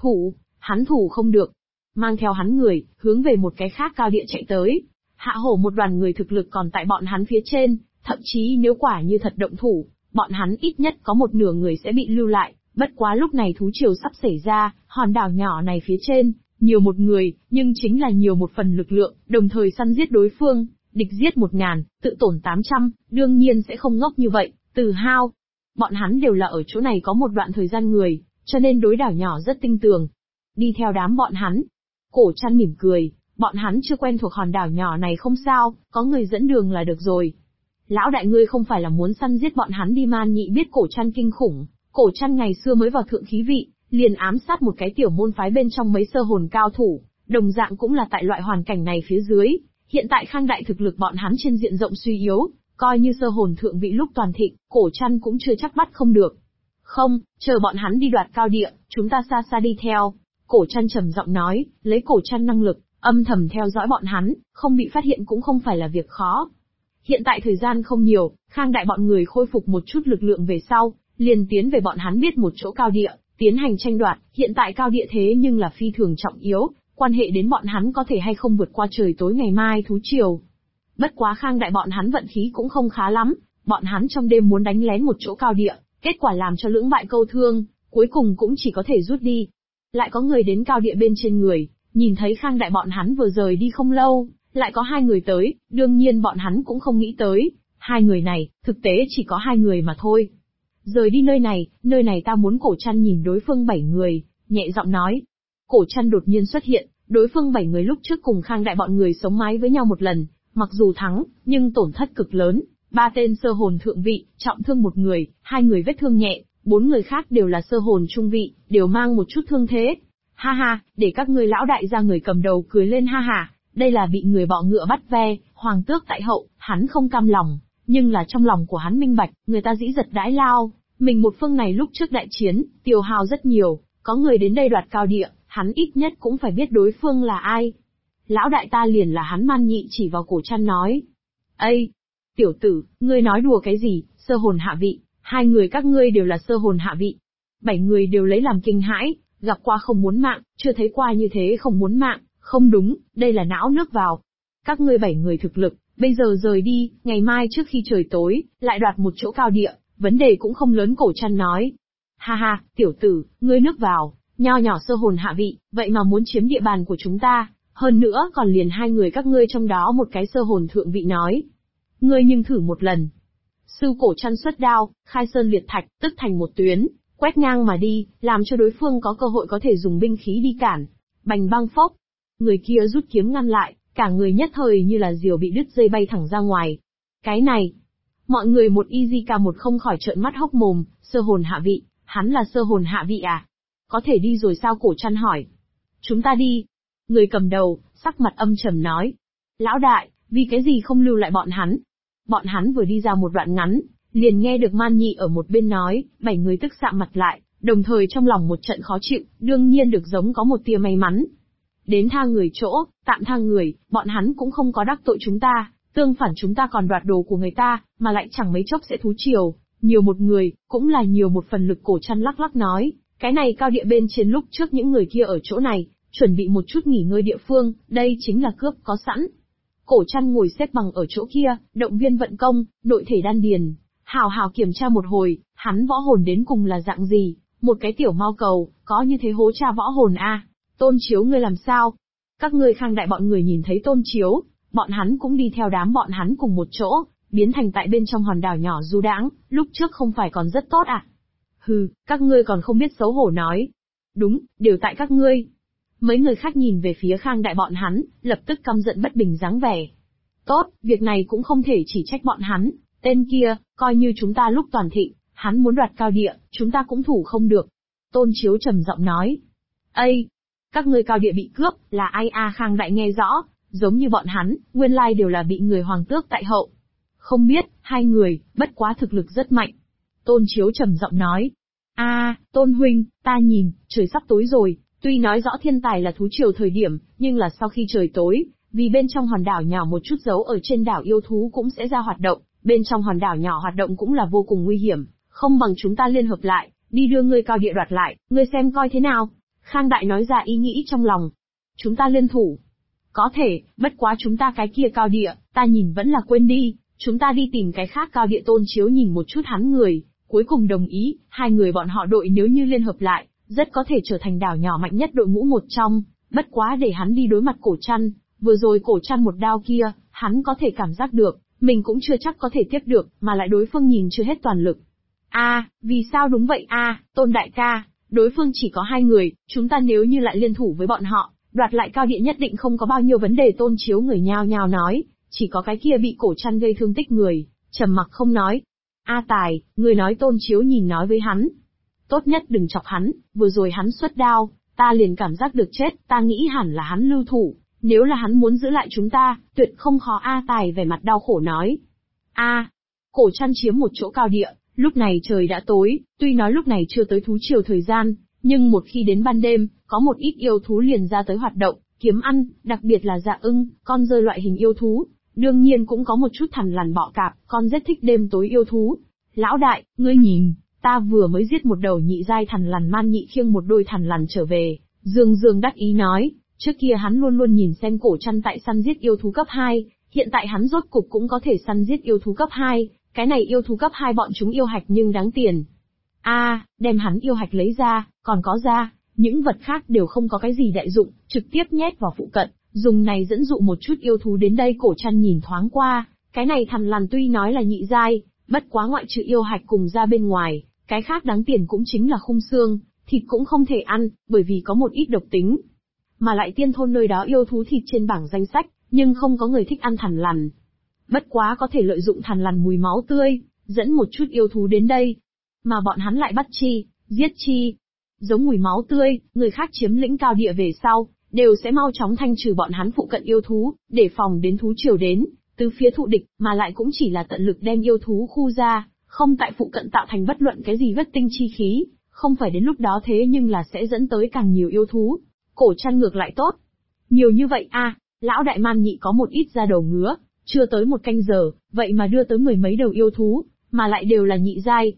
hắn thủ không được. Mang theo hắn người, hướng về một cái khác cao địa chạy tới. Hạ Hổ một đoàn người thực lực còn tại bọn hắn phía trên, thậm chí nếu quả như thật động thủ, bọn hắn ít nhất có một nửa người sẽ bị lưu lại. Bất quá lúc này thú triều sắp xảy ra, hòn đảo nhỏ này phía trên, nhiều một người, nhưng chính là nhiều một phần lực lượng, đồng thời săn giết đối phương, địch giết 1000, tự tổn 800, đương nhiên sẽ không ngốc như vậy, Từ Hao. Bọn hắn đều là ở chỗ này có một đoạn thời gian người, cho nên đối đảo nhỏ rất tinh tường. Đi theo đám bọn hắn. Cổ Trăn mỉm cười, bọn hắn chưa quen thuộc hòn đảo nhỏ này không sao, có người dẫn đường là được rồi. Lão đại ngươi không phải là muốn săn giết bọn hắn đi? Man Nhị biết Cổ Trăn kinh khủng, Cổ Trăn ngày xưa mới vào thượng khí vị, liền ám sát một cái tiểu môn phái bên trong mấy sơ hồn cao thủ, đồng dạng cũng là tại loại hoàn cảnh này phía dưới. Hiện tại Khang đại thực lực bọn hắn trên diện rộng suy yếu, coi như sơ hồn thượng vị lúc toàn thịnh, Cổ Trăn cũng chưa chắc bắt không được. Không, chờ bọn hắn đi đoạt cao địa, chúng ta xa xa đi theo. Cổ Trăn trầm giọng nói, lấy Cổ Trăn năng lực, âm thầm theo dõi bọn hắn, không bị phát hiện cũng không phải là việc khó. Hiện tại thời gian không nhiều, Khang đại bọn người khôi phục một chút lực lượng về sau, liền tiến về bọn hắn biết một chỗ cao địa, tiến hành tranh đoạt. Hiện tại cao địa thế nhưng là phi thường trọng yếu, quan hệ đến bọn hắn có thể hay không vượt qua trời tối ngày mai thú triều. Bất quá Khang đại bọn hắn vận khí cũng không khá lắm, bọn hắn trong đêm muốn đánh lén một chỗ cao địa, kết quả làm cho lưỡng bại câu thương, cuối cùng cũng chỉ có thể rút đi. Lại có người đến cao địa bên trên người, nhìn thấy Khang đại bọn hắn vừa rời đi không lâu, lại có 2 người tới, đương nhiên bọn hắn cũng không nghĩ tới, 2 người này, thực tế chỉ có 2 người mà thôi. Rời đi nơi này ta muốn. Cổ Trăn nhìn đối phương 7 người, nhẹ giọng nói. Cổ Trăn đột nhiên xuất hiện, đối phương 7 người lúc trước cùng Khang đại bọn người sống mái với nhau một lần, mặc dù thắng, nhưng tổn thất cực lớn, 3 tên sơ hồn thượng vị, trọng thương 1 người, 2 người vết thương nhẹ, 4 người khác đều là sơ hồn trung vị, đều mang một chút thương thế. Ha ha, để các ngươi lão đại ra. Người cầm đầu cười lên ha ha, đây là bị người bọ ngựa bắt ve, hoàng tước tại hậu, hắn không cam lòng, nhưng là trong lòng của hắn minh bạch, người ta dĩ giật đãi lao, mình một phương này lúc trước đại chiến, tiêu hao rất nhiều, có người đến đây đoạt cao địa, hắn ít nhất cũng phải biết đối phương là ai. Lão đại ta liền là hắn. Man Nhị chỉ vào Cổ Trăn nói. Ây, tiểu tử, ngươi nói đùa cái gì? Sơ hồn hạ vị, 2 người các ngươi đều là sơ hồn hạ vị. 7 người đều lấy làm kinh hãi, gặp qua không muốn mạng, chưa thấy qua như thế không muốn mạng, không đúng, đây là não nước vào. Các ngươi 7 người thực lực, bây giờ rời đi, ngày mai trước khi trời tối, lại đoạt một chỗ cao địa, vấn đề cũng không lớn. Cổ Trăn nói. Ha ha, tiểu tử, ngươi nước vào, nho nhỏ sơ hồn hạ vị, vậy mà muốn chiếm địa bàn của chúng ta, hơn nữa còn liền 2 người các ngươi trong đó một cái sơ hồn thượng vị nói. Ngươi nhưng thử một lần. Sư Cổ Trăn xuất đao, khai sơn liệt thạch, tức thành một tuyến, quét ngang mà đi, làm cho đối phương có cơ hội có thể dùng binh khí đi cản. Bành băng phốc. Người kia rút kiếm ngăn lại, cả người nhất thời như là diều bị đứt dây bay thẳng ra ngoài. Cái này, mọi người một easy một không khỏi trợn mắt hốc mồm. Sơ hồn hạ vị, hắn là sơ hồn hạ vị à? Có thể đi rồi sao? Cổ Trăn hỏi. Chúng ta đi. Người cầm đầu, sắc mặt âm trầm nói. Lão đại, vì cái gì không lưu lại bọn hắn? Bọn hắn vừa đi ra một đoạn ngắn, liền nghe được Man Nhị ở một bên nói. 7 người tức sạm mặt lại, đồng thời trong lòng một trận khó chịu, đương nhiên được giống có một tia may mắn. Đến tha người chỗ, tạm tha người, bọn hắn cũng không có đắc tội chúng ta, tương phản chúng ta còn đoạt đồ của người ta, mà lại chẳng mấy chốc sẽ thú triều, nhiều một người, cũng là nhiều một phần lực. Cổ Trăn lắc lắc nói, cái này cao địa bên trên lúc trước những người kia ở chỗ này, chuẩn bị một chút nghỉ ngơi địa phương, đây chính là cướp có sẵn. Cổ Trăn ngồi xếp bằng ở chỗ kia, động viên vận công, nội thể đan điền, hào hào kiểm tra một hồi, hắn võ hồn đến cùng là dạng gì, một cái tiểu mao cầu, có như thế hố tra võ hồn a? Tôn Chiếu ngươi làm sao? Các ngươi Khang đại bọn người nhìn thấy Tôn Chiếu, bọn hắn cũng đi theo đám bọn hắn cùng một chỗ, biến thành tại bên trong hòn đảo nhỏ du đãng, lúc trước không phải còn rất tốt à? Hừ, các ngươi còn không biết xấu hổ nói. Đúng, đều tại các ngươi. Mấy người khác nhìn về phía Khang đại bọn hắn, lập tức căm giận bất bình dáng vẻ. Tốt, việc này cũng không thể chỉ trách bọn hắn, tên kia, coi như chúng ta lúc toàn thịnh, hắn muốn đoạt cao địa, chúng ta cũng thủ không được. Tôn Chiếu trầm giọng nói. Ây, các ngươi cao địa bị cướp, là ai a? Khang đại nghe rõ, giống như bọn hắn, nguyên lai đều là bị người hoàng tước tại hậu. Không biết, 2 người, bất quá thực lực rất mạnh. Tôn Chiếu trầm giọng nói. Tôn huynh, ta nhìn, trời sắp tối rồi, tuy nói rõ thiên tài là thú triều thời điểm, nhưng là sau khi trời tối, vì bên trong hòn đảo nhỏ một chút dấu ở trên đảo yêu thú cũng sẽ ra hoạt động, bên trong hòn đảo nhỏ hoạt động cũng là vô cùng nguy hiểm, không bằng chúng ta liên hợp lại, đi đưa ngươi cao địa đoạt lại, ngươi xem coi thế nào? Khang đại nói ra ý nghĩ trong lòng. Chúng ta liên thủ. Có thể, bất quá chúng ta cái kia cao địa, ta nhìn vẫn là quên đi, chúng ta đi tìm cái khác cao địa. Tôn Chiếu nhìn một chút hắn người, cuối cùng đồng ý, 2 người bọn họ đội nếu như liên hợp lại, rất có thể trở thành đảo nhỏ mạnh nhất đội ngũ một trong, bất quá để hắn đi đối mặt Cổ Trăn, vừa rồi Cổ Trăn một đao kia, hắn có thể cảm giác được, mình cũng chưa chắc có thể tiếp được, mà lại đối phương nhìn chưa hết toàn lực. Vì sao? Đúng vậy Tôn đại ca, đối phương chỉ có 2 người, chúng ta nếu như lại liên thủ với bọn họ, đoạt lại cao địa nhất định không có bao nhiêu vấn đề. Tôn Chiếu người nhao nhao nói, chỉ có cái kia bị Cổ Trăn gây thương tích người, trầm mặc không nói. Tài, người nói. Tôn Chiếu nhìn nói với hắn. Tốt nhất đừng chọc hắn, vừa rồi hắn xuất đao, ta liền cảm giác được chết, ta nghĩ hẳn là hắn lưu thủ, nếu là hắn muốn giữ lại chúng ta, tuyệt không khó. Tài vẻ mặt đau khổ nói. Cổ Trăn chiếm một chỗ cao địa, lúc này trời đã tối, tuy nói lúc này chưa tới thú triều thời gian, nhưng một khi đến ban đêm, có một ít yêu thú liền ra tới hoạt động, kiếm ăn, đặc biệt là dạ ưng, con rơi loại hình yêu thú, đương nhiên cũng có một chút thằn lằn bọ cạp, con rất thích đêm tối yêu thú. Lão đại, ngươi nhìn, ta vừa mới giết một đầu nhị giai thằn lằn. Man Nhị khiêng một đôi thằn lằn trở về, dương đắc ý nói, trước kia hắn luôn luôn nhìn xem Cổ Trăn tại săn giết yêu thú cấp 2, hiện tại hắn rốt cục cũng có thể săn giết yêu thú cấp 2, cái này yêu thú cấp 2 bọn chúng yêu hạch nhưng đáng tiền. Đem hắn yêu hạch lấy ra, còn có ra, những vật khác đều không có cái gì đại dụng, trực tiếp nhét vào phụ cận, dùng này dẫn dụ một chút yêu thú đến đây. Cổ Trăn nhìn thoáng qua, cái này thằn lằn tuy nói là nhị giai, bất quá ngoại trừ yêu hạch cùng ra bên ngoài, cái khác đáng tiền cũng chính là khung xương, thịt cũng không thể ăn, bởi vì có một ít độc tính. Mà lại tiên thôn nơi đó yêu thú thịt trên bảng danh sách, nhưng không có người thích ăn thằn lằn. Bất quá có thể lợi dụng thằn lằn mùi máu tươi, dẫn một chút yêu thú đến đây. Mà bọn hắn lại bắt chi, giết chi. Giống mùi máu tươi, người khác chiếm lĩnh cao địa về sau, đều sẽ mau chóng thanh trừ bọn hắn phụ cận yêu thú, để phòng đến thú triều đến, từ phía thụ địch, mà lại cũng chỉ là tận lực đem yêu thú khu ra, không tại phụ cận tạo thành bất luận cái gì vết tinh chi khí, không phải đến lúc đó thế nhưng là sẽ dẫn tới càng nhiều yêu thú. Cổ Trăn ngược lại tốt. Nhiều như vậy lão đại. Man Nhị có một ít da đầu ngứa, chưa tới một canh giờ, vậy mà đưa tới 10 mấy đầu yêu thú, mà lại đều là nhị giai.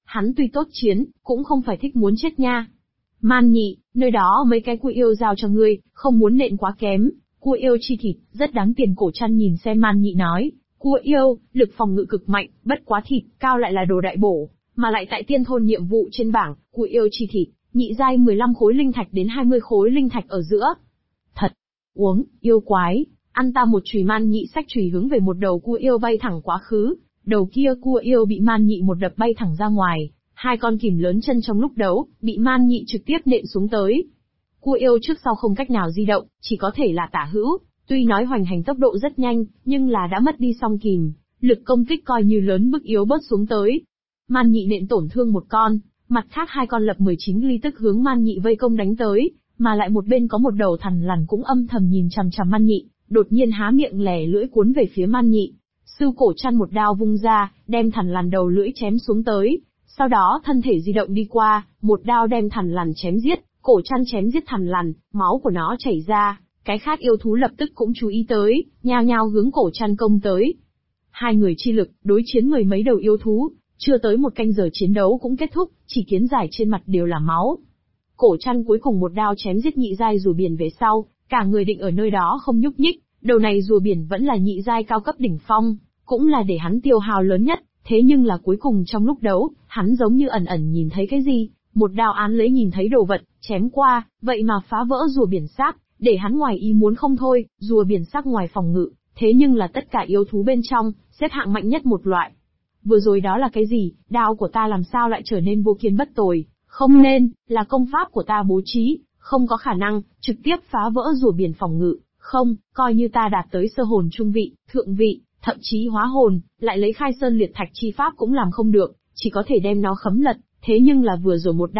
Hắn tuy tốt chiến, cũng không phải thích muốn chết nha. Man Nhị, nơi đó mấy cái cua yêu giao cho ngươi, không muốn nện quá kém, cua yêu chi thịt, rất đáng tiền. Cổ Trăn nhìn xem Man Nhị nói, cua yêu, lực phòng ngự cực mạnh, bất quá thịt, cao lại là đồ đại bổ, mà lại tại tiên thôn nhiệm vụ trên bảng, cua yêu chi thịt, nhị giai 15 khối linh thạch đến 20 khối linh thạch ở giữa. Thật, uống, yêu quái, ăn ta một chùy. Man Nhị xách chùy hướng về một đầu cua yêu bay thẳng quá khứ, đầu kia cua yêu bị Man Nhị một đập bay thẳng ra ngoài, hai con kìm lớn chân trong lúc đấu, bị Man Nhị trực tiếp nện xuống tới. Cua yêu trước sau không cách nào di động, chỉ có thể là tả hữu, tuy nói hoành hành tốc độ rất nhanh, nhưng là đã mất đi song kìm, lực công kích coi như lớn bức yếu bớt xuống tới. Man Nhị nện tổn thương một con, mặt khác hai con lập 19 ly tức hướng Man Nhị vây công đánh tới, mà lại một bên có một đầu thằn lằn cũng âm thầm nhìn chằm chằm Man Nhị, đột nhiên há miệng lẻ lưỡi cuốn về phía Man Nhị. Sư Cổ Trăn một đao vung ra, đem thằn lằn đầu lưỡi chém xuống tới, sau đó thân thể di động đi qua, một đao đem thằn lằn chém giết. Cổ Trăn chém giết thằn lằn, máu của nó chảy ra, cái khác yêu thú lập tức cũng chú ý tới, nhao nhao hướng Cổ Trăn công tới. Hai người chi lực, đối chiến mười mấy đầu yêu thú, chưa tới một canh giờ chiến đấu cũng kết thúc, chỉ kiến giải trên mặt đều là máu. Cổ Trăn cuối cùng một đao chém giết nhị giai rùa biển về sau, cả người định ở nơi đó không nhúc nhích, đầu này rùa biển vẫn là nhị giai cao cấp đỉnh phong, cũng là để hắn tiêu hao lớn nhất, thế nhưng là cuối cùng trong lúc đấu, hắn giống như ẩn ẩn nhìn thấy cái gì, một đao án lấy nhìn thấy đồ vật, chém qua, vậy mà phá vỡ rùa biển xác, để hắn ngoài ý muốn không thôi. Rùa biển xác ngoài phòng ngự, thế nhưng là tất cả yêu thú bên trong, xếp hạng mạnh nhất một loại. Vừa rồi đó là cái gì, đao của ta làm sao lại trở nên vô kiên bất tồi, không nên, là công pháp của ta bố trí, không có khả năng, trực tiếp phá vỡ rùa biển phòng ngự, không, coi như ta đạt tới sơ hồn trung vị, thượng vị, thậm chí hóa hồn, lại lấy khai sơn liệt thạch chi pháp cũng làm không được, chỉ có thể đem nó khấm lật, thế nhưng là vừa rồi một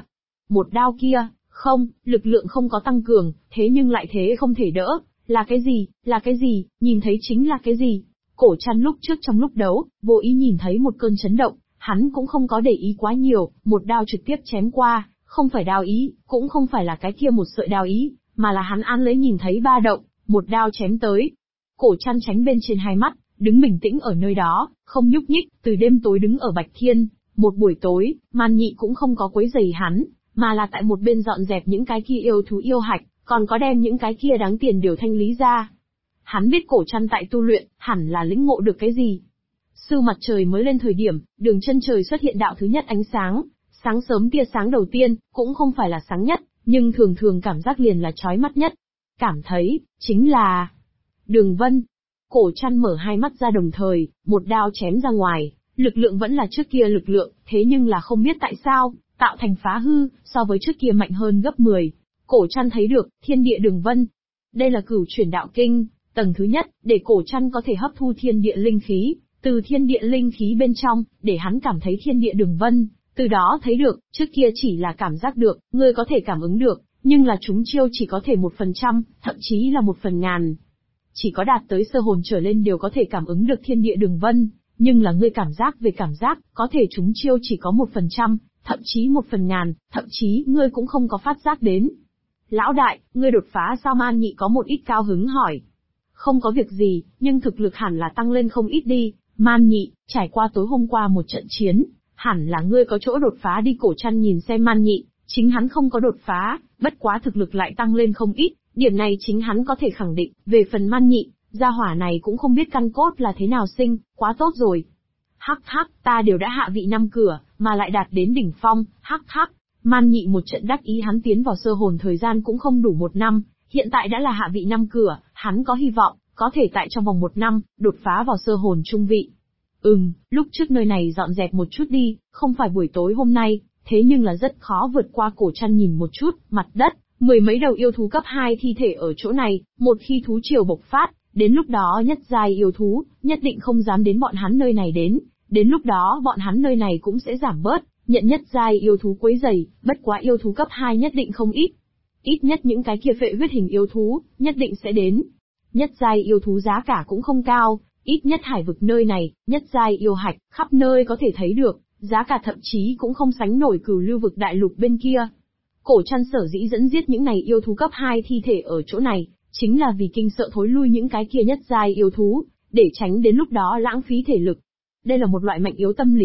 đao kia, không, lực lượng không có tăng cường, thế nhưng lại thế không thể đỡ, là cái gì, nhìn thấy chính là cái gì. Cổ Trăn lúc trước trong lúc đấu, vô ý nhìn thấy một cơn chấn động, hắn cũng không có để ý quá nhiều, một đao trực tiếp chém qua, không phải đao ý, cũng không phải là cái kia một sợi đao ý, mà là hắn án lấy nhìn thấy ba động, một đao chém tới. Cổ Trăn tránh bên trên hai mắt, đứng bình tĩnh ở nơi đó, không nhúc nhích, từ đêm tối đứng ở Bạch Thiên, một buổi tối, Man Nhị cũng không có quấy rầy hắn, mà là tại một bên dọn dẹp những cái kia yêu thú yêu hạch, còn có đem những cái kia đáng tiền đều thanh lý ra. Hắn biết Cổ Trăn tại tu luyện, hẳn là lĩnh ngộ được cái gì. Sư mặt trời mới lên thời điểm, đường chân trời xuất hiện đạo thứ nhất ánh sáng, sáng sớm tia sáng đầu tiên, cũng không phải là sáng nhất, nhưng thường thường cảm giác liền là chói mắt nhất. Cảm thấy, chính là Đường Vân. Cổ Trăn mở hai mắt ra đồng thời, một đao chém ra ngoài, lực lượng vẫn là trước kia lực lượng, thế nhưng là không biết tại sao, tạo thành phá hư, so với trước kia mạnh hơn gấp 10. Cổ Trăn thấy được, thiên địa Đường Vân. Đây là cửu chuyển đạo kinh, tầng thứ nhất, để Cổ Trăn có thể hấp thu thiên địa linh khí, từ thiên địa linh khí bên trong, để hắn cảm thấy thiên địa Đường Vân, từ đó thấy được, trước kia chỉ là cảm giác được, ngươi có thể cảm ứng được, nhưng là chúng chiêu chỉ có thể 1%, thậm chí là 1/1000. Chỉ có đạt tới sơ hồn trở lên đều có thể cảm ứng được thiên địa Đường Vân, nhưng là ngươi cảm giác về cảm giác, có thể chúng chiêu chỉ có 1%, thậm chí 1/1000, thậm chí ngươi cũng không có phát giác đến. Lão đại, ngươi đột phá sao? Man Nhị có một ít cao hứng hỏi. Không có việc gì, nhưng thực lực hẳn là tăng lên không ít đi. Man Nhị, trải qua tối hôm qua một trận chiến, hẳn là ngươi có chỗ đột phá đi. Cổ Trăn nhìn xem Man Nhị, chính hắn không có đột phá, bất quá thực lực lại tăng lên không ít, điểm này chính hắn có thể khẳng định. Về phần Man Nhị, gia hỏa này cũng không biết căn cốt là thế nào sinh, quá tốt rồi. Hắc hắc, ta đều đã hạ vị 5 cửa, mà lại đạt đến đỉnh phong, hắc hắc. Man Nhị một trận đắc ý, hắn tiến vào sơ hồn thời gian cũng không đủ 1 năm, hiện tại đã là hạ vị 5 cửa, hắn có hy vọng, có thể tại trong vòng 1 năm, đột phá vào sơ hồn trung vị. Lúc trước nơi này dọn dẹp một chút đi, không phải buổi tối hôm nay, thế nhưng là rất khó vượt qua. Cổ Trăn nhìn một chút, mặt đất, mười mấy đầu yêu thú cấp 2 thi thể ở chỗ này, một khi thú triều bộc phát, đến lúc đó nhất giai yêu thú, nhất định không dám đến bọn hắn nơi này đến lúc đó bọn hắn nơi này cũng sẽ giảm bớt, nhận nhất giai yêu thú quấy rầy, bất quá yêu thú cấp 2 nhất định không ít. Ít nhất những cái kia phệ huyết hình yêu thú, nhất định sẽ đến. Nhất giai yêu thú giá cả cũng không cao, ít nhất hải vực nơi này, nhất giai yêu hạch, khắp nơi có thể thấy được, giá cả thậm chí cũng không sánh nổi Cửu Lưu vực đại lục bên kia. Cổ Trăn sở dĩ dẫn giết những này yêu thú cấp 2 thi thể ở chỗ này, chính là vì kinh sợ thối lui những cái kia nhất giai yêu thú, để tránh đến lúc đó lãng phí thể lực. Đây là một loại mạnh yếu tâm lý,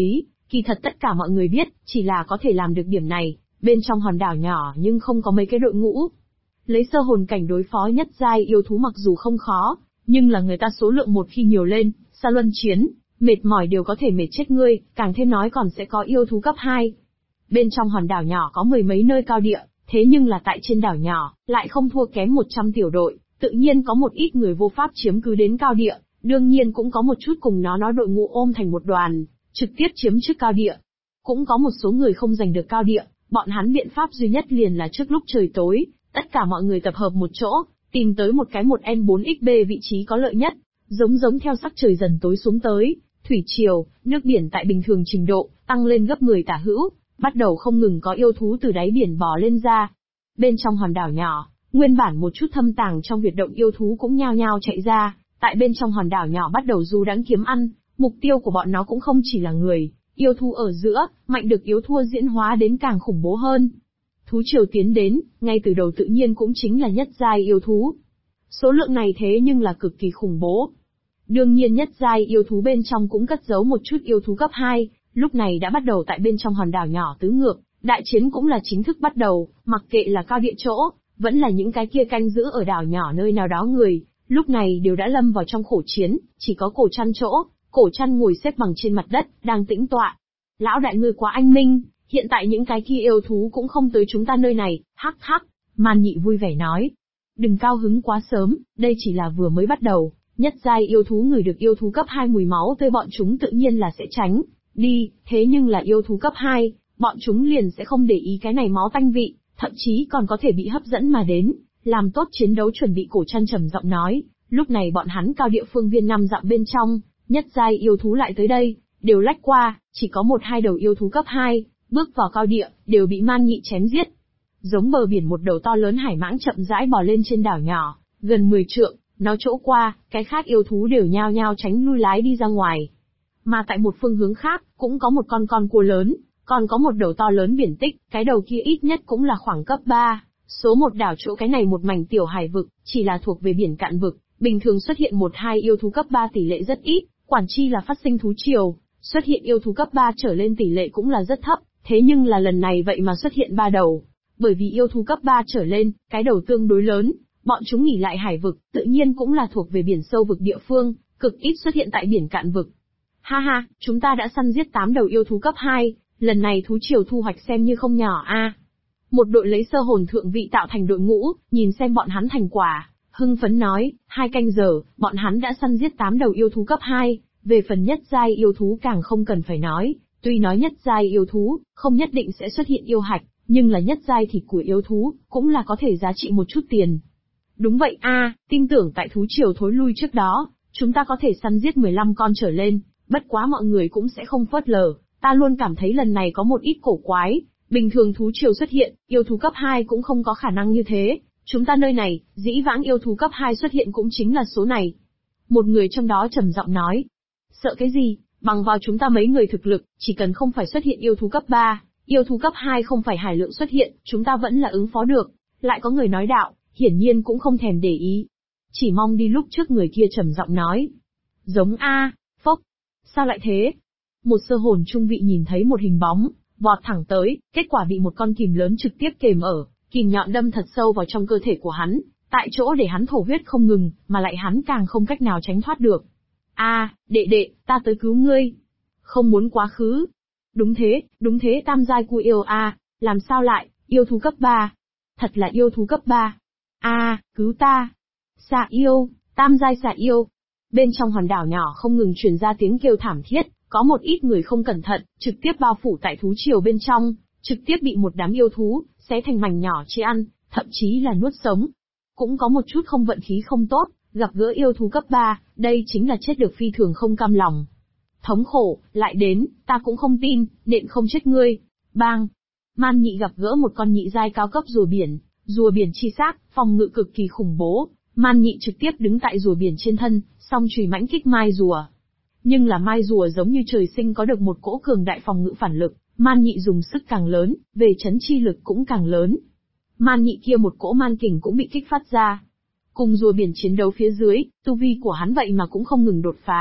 Kỳ thật tất cả mọi người biết, chỉ là có thể làm được điểm này, bên trong hòn đảo nhỏ nhưng không có mấy cái đội ngũ. Lấy sơ hồn cảnh đối phó nhất giai yêu thú mặc dù không khó, nhưng là người ta số lượng một khi nhiều lên, xa luân chiến, mệt mỏi đều có thể mệt chết ngươi, càng thêm nói còn sẽ có yêu thú cấp 2. Bên trong hòn đảo nhỏ có mười mấy nơi cao địa, thế nhưng là tại trên đảo nhỏ, lại không thua kém 100 tiểu đội, tự nhiên có một ít người vô pháp chiếm cứ đến cao địa, đương nhiên cũng có một chút cùng nó đội ngũ ôm thành một đoàn, trực tiếp chiếm trước cao địa. Cũng có một số người không giành được cao địa, bọn hắn biện pháp duy nhất liền là trước lúc trời tối, tất cả mọi người tập hợp một chỗ, tìm tới một cái 1N4XB vị trí có lợi nhất, giống theo sắc trời dần tối xuống tới, thủy triều, nước biển tại bình thường trình độ, tăng lên gấp 10 tả hữu, bắt đầu không ngừng có yêu thú từ đáy biển bò lên ra. Bên trong hòn đảo nhỏ, nguyên bản một chút thâm tàng trong huyệt động yêu thú cũng nhao nhao chạy ra, tại bên trong hòn đảo nhỏ bắt đầu du đãng kiếm ăn, mục tiêu của bọn nó cũng không chỉ là người, yêu thú ở giữa, mạnh được yếu thua diễn hóa đến càng khủng bố hơn. Thú triều tiến đến, ngay từ đầu tự nhiên cũng chính là nhất giai yêu thú. Số lượng này thế nhưng là cực kỳ khủng bố. Đương nhiên nhất giai yêu thú bên trong cũng cất giấu một chút yêu thú cấp 2, lúc này đã bắt đầu tại bên trong hòn đảo nhỏ tứ ngược, đại chiến cũng là chính thức bắt đầu, mặc kệ là cao địa chỗ, vẫn là những cái kia canh giữ ở đảo nhỏ nơi nào đó người, lúc này đều đã lâm vào trong khổ chiến, chỉ có cổ chăn chỗ, cổ chăn ngồi xếp bằng trên mặt đất, đang tĩnh tọa. Lão đại ngươi quá anh minh, hiện tại những cái kia yêu thú cũng không tới chúng ta nơi này, hắc hắc, Man Nhị vui vẻ nói. Đừng cao hứng quá sớm, đây chỉ là vừa mới bắt đầu, nhất giai yêu thú người được yêu thú cấp 2 mùi máu tươi bọn chúng tự nhiên là sẽ tránh đi, thế nhưng là yêu thú cấp 2, bọn chúng liền sẽ không để ý cái này máu tanh vị, thậm chí còn có thể bị hấp dẫn mà đến, làm tốt chiến đấu chuẩn bị. Cổ chăn trầm giọng nói, lúc này bọn hắn cao địa phương viên 5 dặm bên trong, nhất giai yêu thú lại tới đây, đều lách qua, chỉ có 1-2 đầu yêu thú cấp 2, bước vào cao địa, đều bị Man Nhị chém giết. Giống bờ biển một đầu to lớn hải mãng chậm rãi bò lên trên đảo nhỏ, gần 10 trượng, nó chỗ qua, cái khác yêu thú đều nhao nhao tránh lui lái đi ra ngoài. Mà tại một phương hướng khác, cũng có một con cua lớn, còn có một đầu to lớn biển tích, cái đầu kia ít nhất cũng là khoảng cấp 3. Số một đảo chỗ cái này một mảnh tiểu hải vực, chỉ là thuộc về biển cạn vực, bình thường xuất hiện 1-2 yêu thú cấp 3 tỷ lệ rất ít, quản chi là phát sinh thú triều, xuất hiện yêu thú cấp 3 trở lên tỷ lệ cũng là rất thấp, thế nhưng là lần này vậy mà xuất hiện 3 đầu. Bởi vì yêu thú cấp 3 trở lên, cái đầu tương đối lớn, bọn chúng nghỉ lại hải vực, tự nhiên cũng là thuộc về biển sâu vực địa phương, cực ít xuất hiện tại biển cạn vực. Ha ha, chúng ta đã săn giết 8 đầu yêu thú cấp 2, lần này thú triều thu hoạch xem như không nhỏ a. Một đội lấy sơ hồn thượng vị tạo thành đội ngũ, nhìn xem bọn hắn thành quả, hưng phấn nói, 2 canh giờ, bọn hắn đã săn giết 8 đầu yêu thú cấp 2, về phần nhất giai yêu thú càng không cần phải nói, tuy nói nhất giai yêu thú, không nhất định sẽ xuất hiện yêu hạch, nhưng là nhất giai thịt của yêu thú, cũng là có thể giá trị một chút tiền. Đúng vậy a, tin tưởng tại thú triều thối lui trước đó, chúng ta có thể săn giết 15 con trở lên, bất quá mọi người cũng sẽ không phớt lờ, ta luôn cảm thấy lần này có một ít cổ quái, bình thường thú triều xuất hiện, yêu thú cấp 2 cũng không có khả năng như thế, chúng ta nơi này, dĩ vãng yêu thú cấp 2 xuất hiện cũng chính là số này. Một người trong đó trầm giọng nói, sợ cái gì, bằng vào chúng ta mấy người thực lực, chỉ cần không phải xuất hiện yêu thú cấp 3, yêu thú cấp 2 không phải hải lượng xuất hiện, chúng ta vẫn là ứng phó được. Lại có người nói đạo, hiển nhiên cũng không thèm để ý. Chỉ mong đi lúc trước người kia trầm giọng nói. Giống a, phốc. Sao lại thế? Một sơ hồn trung vị nhìn thấy một hình bóng, vọt thẳng tới, kết quả bị một con kìm lớn trực tiếp kềm ở, kìm nhọn đâm thật sâu vào trong cơ thể của hắn, tại chỗ để hắn thổ huyết không ngừng, mà lại hắn càng không cách nào tránh thoát được. A, đệ đệ, ta tới cứu ngươi. Không muốn quá khứ. Đúng thế, tam giai cu yêu a, làm sao lại, yêu thú cấp 3. Thật là yêu thú cấp 3. A, cứu ta. Xà yêu, tam giai xà yêu. Bên trong hòn đảo nhỏ không ngừng truyền ra tiếng kêu thảm thiết, có một ít người không cẩn thận, trực tiếp bao phủ tại thú triều bên trong, trực tiếp bị một đám yêu thú xé thành mảnh nhỏ chia ăn, thậm chí là nuốt sống. Cũng có một chút không vận khí không tốt, gặp gỡ yêu thú cấp 3, đây chính là chết được phi thường không cam lòng. Thống khổ, lại đến, ta cũng không tin, nện không chết ngươi. Bang! Man Nhị gặp gỡ một con nhị giai cao cấp rùa biển chi xác, phòng ngự cực kỳ khủng bố. Man Nhị trực tiếp đứng tại rùa biển trên thân, song chùy mãnh kích mai rùa. Nhưng là mai rùa giống như trời sinh có được một cỗ cường đại phòng ngự phản lực, Man Nhị dùng sức càng lớn, về chấn chi lực cũng càng lớn. Man Nhị kia một cỗ man kình cũng bị kích phát ra. Cùng rùa biển chiến đấu phía dưới, tu vi của hắn vậy mà cũng không ngừng đột phá,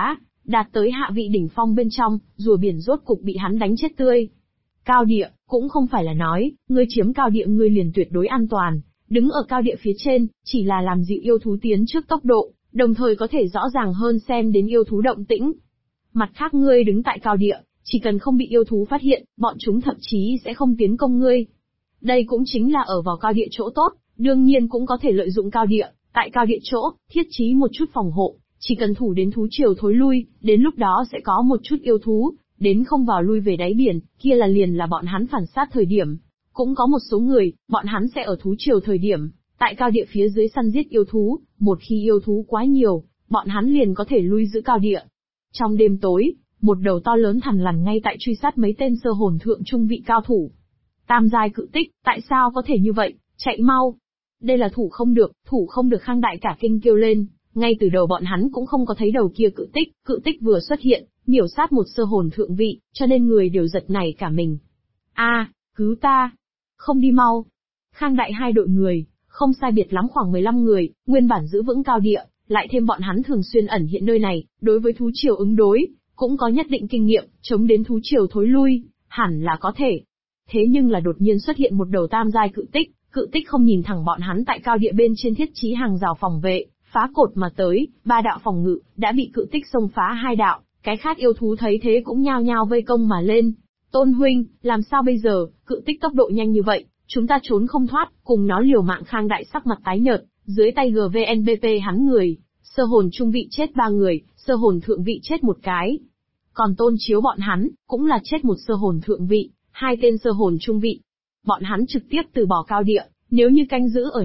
đạt tới hạ vị đỉnh phong bên trong, rùa biển rốt cục bị hắn đánh chết tươi. Cao địa, cũng không phải là nói, ngươi chiếm cao địa ngươi liền tuyệt đối an toàn, đứng ở cao địa phía trên, chỉ là làm dịu yêu thú tiến trước tốc độ, đồng thời có thể rõ ràng hơn xem đến yêu thú động tĩnh. Mặt khác ngươi đứng tại cao địa, chỉ cần không bị yêu thú phát hiện, bọn chúng thậm chí sẽ không tiến công ngươi. Đây cũng chính là ở vào cao địa chỗ tốt, đương nhiên cũng có thể lợi dụng cao địa, tại cao địa chỗ, thiết trí một chút phòng hộ, chỉ cần thủ đến thú triều thối lui, đến lúc đó sẽ có một chút yêu thú, đến không vào lui về đáy biển, kia là liền là bọn hắn phản sát thời điểm. Cũng có một số người, bọn hắn sẽ ở thú triều thời điểm, tại cao địa phía dưới săn giết yêu thú, một khi yêu thú quá nhiều, bọn hắn liền có thể lui giữ cao địa. Trong đêm tối, một đầu to lớn thằn lằn ngay tại truy sát mấy tên sơ hồn thượng trung vị cao thủ. Tam giai cự tích, tại sao có thể như vậy, chạy mau. Đây là thủ không được Khang Đại cả kinh kêu lên, ngay từ đầu bọn hắn cũng không có thấy đầu kia cự tích vừa xuất hiện, miểu sát một sơ hồn thượng vị, cho nên người đều giật nảy cả mình. Cứu ta! Không đi mau! Khang Đại hai đội người, không sai biệt lắm khoảng 15 người, nguyên bản giữ vững cao địa, lại thêm bọn hắn thường xuyên ẩn hiện nơi này, đối với thú triều ứng đối, cũng có nhất định kinh nghiệm, chống đến thú triều thối lui, hẳn là có thể. Thế nhưng là đột nhiên xuất hiện một đầu tam giai cự tích không nhìn thẳng bọn hắn tại cao địa bên trên thiết trí hàng rào phòng vệ, phá cột mà tới, 3 đạo phòng ngự, đã bị cự tích xông phá 2 đạo, cái khác yêu thú thấy thế cũng nhao nhao vây công mà lên. Tôn huynh, làm sao bây giờ, cự tích tốc độ nhanh như vậy, chúng ta trốn không thoát, cùng nó liều mạng. Khang Đại sắc mặt tái nhợt, dưới tay GVNBP hắn người, sơ hồn trung vị chết 3 người, sơ hồn thượng vị chết 1 cái. Còn Tôn Chiếu bọn hắn, cũng là chết 1 sơ hồn thượng vị, 2 tên sơ hồn trung vị. Bọn hắn trực tiếp từ bỏ cao địa, nếu như canh giữ ở